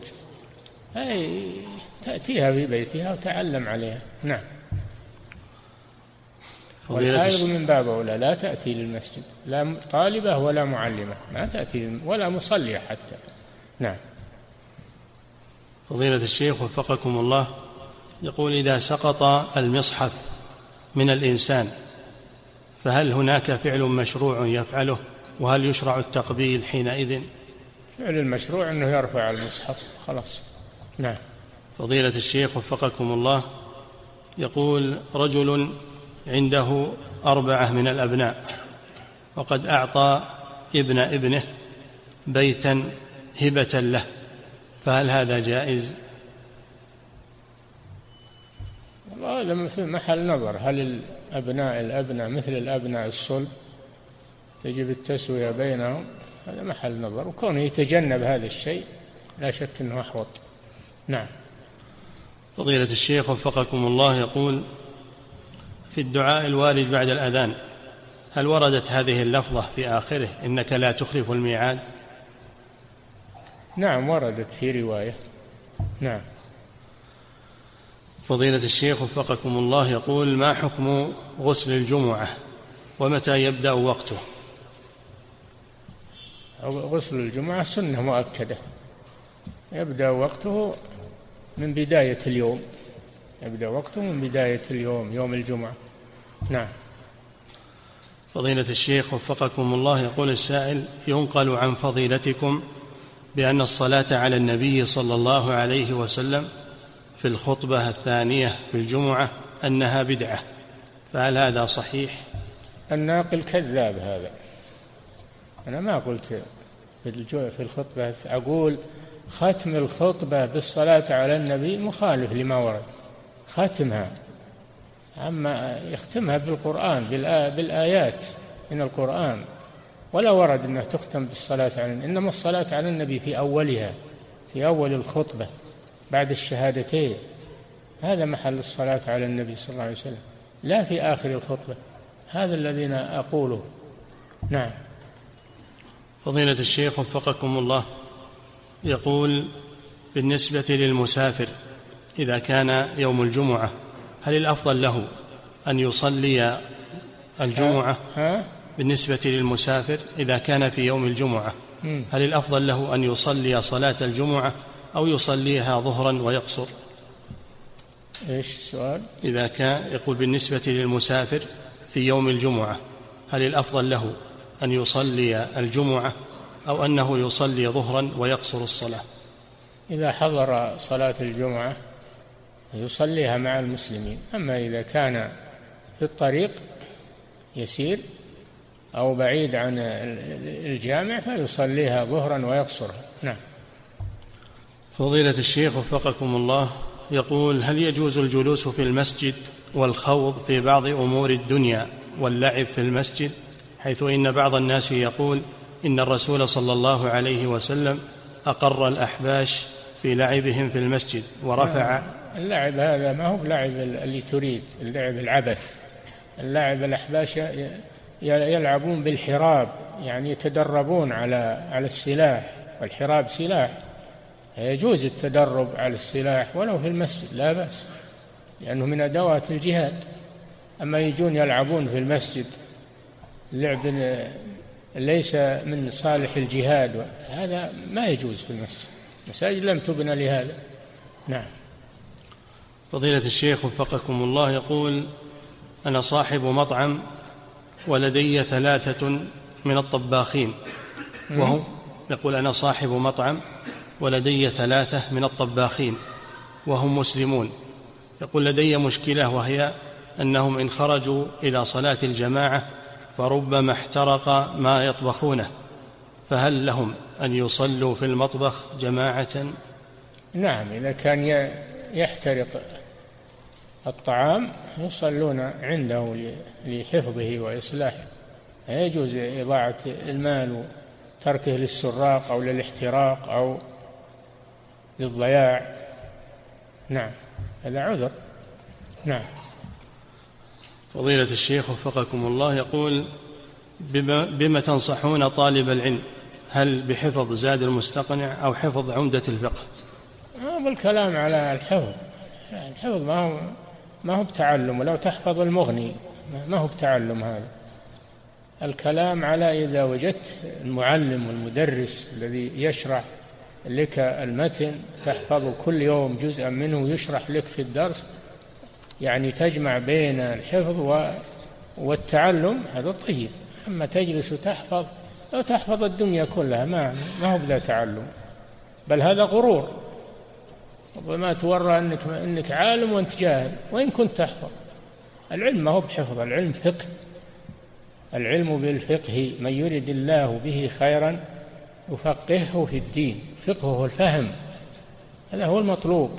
Speaker 3: أي تأتيها في بيتها وتعلم عليها. نعم. والحائض من باب أولى لا تأتي للمسجد، لا طالبة ولا معلمة، ما تأتي ولا مصلية حتى. نعم.
Speaker 2: فضيلة الشيخ وفقكم الله، يقول إذا سقط المصحف من الإنسان فهل هناك فعل مشروع يفعله، وهل يشرع التقبيل حينئذ؟
Speaker 3: فعل المشروع أنه يرفع المصحف خلاص. نعم.
Speaker 2: فضيلة الشيخ وفقكم الله، يقول رجل عنده أربعة من الأبناء وقد أعطى ابن ابنه بيتا هبة له، فهل هذا جائز؟
Speaker 3: هذا في محل نظر، هل الأبناء الأبناء مثل الأبناء الصلب تجب التسوية بينهم؟ هذا محل نظر، وكونه يتجنب هذا الشيء لا شك أنه أحوط. نعم.
Speaker 2: فضيلة الشيخ وفقكم الله، يقول في الدعاء الوارد بعد الأذان هل وردت هذه اللفظة في آخره إنك لا تخلف الميعاد؟
Speaker 3: نعم وردت في رواية. نعم.
Speaker 2: فضيلة الشيخ وفقكم الله، يقول ما حكم غسل الجمعة ومتى يبدأ وقته؟
Speaker 3: غسل الجمعة سنة مؤكدة، يبدأ وقته من بداية اليوم، يبدأ وقته من بداية اليوم، يوم الجمعة. نعم.
Speaker 2: فضيلة الشيخ وفقكم الله، يقول السائل ينقل عن فضيلتكم بأن الصلاة على النبي صلى الله عليه وسلم في الخطبة الثانية في الجمعة أنها بدعة، فهل هذا صحيح؟
Speaker 3: الناقل كذاب هذا، أنا ما قلت في الخطبة، أقول ختم الخطبة بالصلاة على النبي مخالف لما ورد، ختمها، أما يختمها بالقرآن بالآيات من القرآن، ولا ورد أنها تختم بالصلاة على النبي، إنما الصلاة على النبي في أولها، في أول الخطبة بعد الشهادتين، هذا محل الصلاة على النبي صلى الله عليه وسلم، لا في آخر الخطبة، هذا الذين أقوله. نعم.
Speaker 2: فضيلة الشيخ وفقكم الله، يقول بالنسبة للمسافر إذا كان يوم الجمعة هل الأفضل له أن يصلي الجمعة؟
Speaker 3: ها؟
Speaker 2: بالنسبة للمسافر إذا كان في يوم الجمعة هل الأفضل له أن يصلي صلاة الجمعة أو يصليها ظهرا ويقصر؟
Speaker 3: إيش السؤال؟
Speaker 2: إذا كان يقول بالنسبة للمسافر في يوم الجمعة هل الأفضل له أن يصلي الجمعة أو أنه يصلي ظهرا ويقصر الصلاة؟
Speaker 3: إذا حضر صلاة الجمعة يصليها مع المسلمين، أما إذا كان في الطريق يسير أو بعيد عن الجامع فيصليها ظهرا ويقصرها. نعم.
Speaker 2: فضيلة الشيخ وفقكم الله، يقول هل يجوز الجلوس في المسجد والخوض في بعض أمور الدنيا واللعب في المسجد، حيث إن بعض الناس يقول إن الرسول صلى الله عليه وسلم أقر الأحباش في لعبهم في المسجد ورفع؟
Speaker 3: اللعب هذا ما هو لعب اللي تريد، اللعب العبث، اللعب الأحباش يلعبون بالحراب، يعني يتدربون على على السلاح، والحراب سلاح، يجوز التدرب على السلاح ولو في المسجد لا بأس، لأنه من أدوات الجهاد. أما يجون يلعبون في المسجد لعب ليس من صالح الجهاد، هذا ما يجوز في المسجد، المساجد لم تبنى لهذا. نعم.
Speaker 2: فضيلة الشيخ وفقكم الله، يقول أنا صاحب مطعم ولدي ثلاثة من الطباخين، وهو يقول أنا صاحب مطعم ولدي ثلاثة من الطباخين وهم مسلمون، يقول لدي مشكلة وهي أنهم إن خرجوا إلى صلاة الجماعة فربما احترق ما يطبخونه، فهل لهم أن يصلوا في المطبخ جماعة؟
Speaker 3: نعم، إذا كان يحترق الطعام يصلون عنده لحفظه وإصلاحه، لا يجوز إضاعة المال وتركه للسراق أو للاحتراق أو للضياع. نعم، هذا عذر. نعم.
Speaker 2: فضيلة الشيخ وفقكم الله، يقول بما, بما تنصحون طالب العلم، هل بحفظ زاد المستقنع أو حفظ عمدة الفقه؟
Speaker 3: بالكلام على الحفظ، الحفظ ما هو ما هو بتعلم، ولو تحفظ المغني ما هو بتعلم هذا. الكلام على إذا وجدت المعلم والمدرس الذي يشرح لك المتن تحفظ كل يوم جزءا منه يشرح لك في الدرس، يعني تجمع بين الحفظ والتعلم، هذا طيب. أما تجلس وتحفظ أو تحفظ الدنيا كلها ما ما هو بذا تعلم، بل هذا غرور. ربما تورى أنك أنك عالم وأنت جاهل وإن كنت تحفظ. العلم ما هو بحفظ، العلم فقه. العلم بالفقه، من يرد الله به خيرا يفقهه في الدين. فقهه الفهم، هذا هو المطلوب.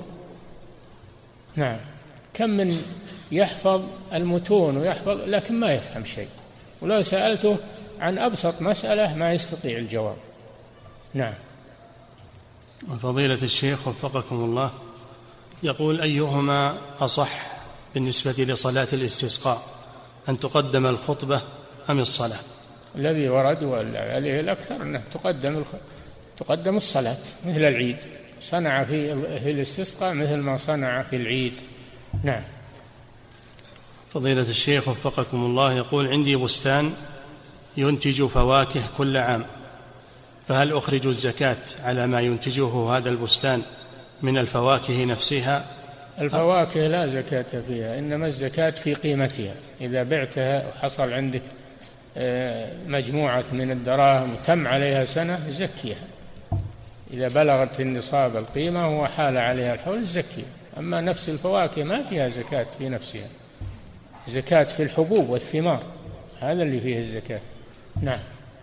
Speaker 3: نعم. كم من يحفظ المتون ويحفظ لكن ما يفهم شيء، ولو سألته عن أبسط مسألة ما يستطيع الجواب. نعم.
Speaker 2: فضيلة الشيخ وفقكم الله، يقول: أيهما أصح بالنسبة لصلاة الاستسقاء، أن تقدم الخطبة أم الصلاة؟
Speaker 3: الذي ورد عليه الأكثر أنه تقدم الخ... تقدم الصلاة، مثل العيد. صنع في في الاستسقاء مثل ما صنع في العيد. نعم.
Speaker 2: فضيلة الشيخ وفقكم الله، يقول: عندي بستان ينتج فواكه كل عام، فهل أخرج الزكاة على ما ينتجه هذا البستان من الفواكه نفسها؟
Speaker 3: الفواكه لا زكاة فيها، إنما الزكاة في قيمتها. إذا بعتها وحصل عندك مجموعة من الدراهم وتم عليها سنة زكيها. إذا بلغت النصاب القيمة وحال عليها الحول زكيها. أما نفس الفواكه ما فيها زكاة في نفسها، زكاة في الحبوب والثمار، هذا اللي فيه الزكاة. نعم.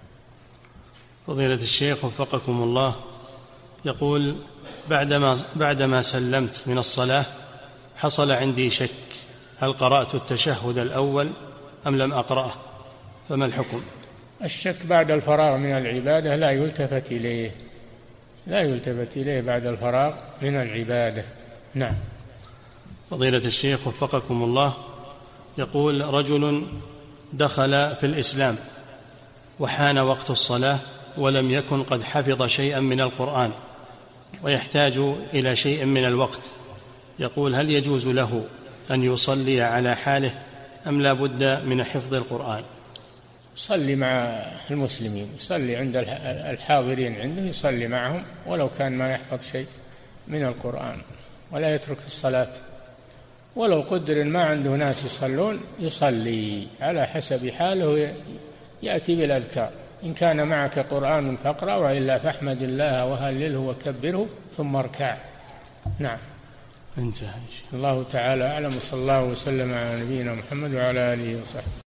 Speaker 2: فضيلة الشيخ وفقكم الله، يقول: بعدما بعدما سلمت من الصلاة حصل عندي شك، هل قرأت التشهد الأول أم لم أقرأه؟ فما الحكم؟
Speaker 3: الشك بعد الفراغ من العبادة لا يلتفت إليه، لا يلتفت إليه بعد الفراغ من العبادة. نعم.
Speaker 2: فضيلة الشيخ وفقكم الله، يقول: رجل دخل في الإسلام وحان وقت الصلاة ولم يكن قد حفظ شيئا من القرآن ويحتاج إلى شيء من الوقت، يقول: هل يجوز له أن يصلي على حاله أم لا بد من حفظ القرآن؟
Speaker 3: صلي مع المسلمين، يصلي عند الحاضرين عنده، يصلي معهم ولو كان ما يحفظ شيء من القرآن، ولا يترك الصلاة. ولو قدر ما عنده ناس يصلون يصلي على حسب حاله، يأتي بالأذكار. إن كان معك قرآن فاقرأ، وإلا فاحمد الله وهلله وكبره ثم اركع. نعم.
Speaker 2: انتهى.
Speaker 3: الله تعالى أعلم، وصلى الله وسلم على نبينا محمد وعلى آله وصحبه.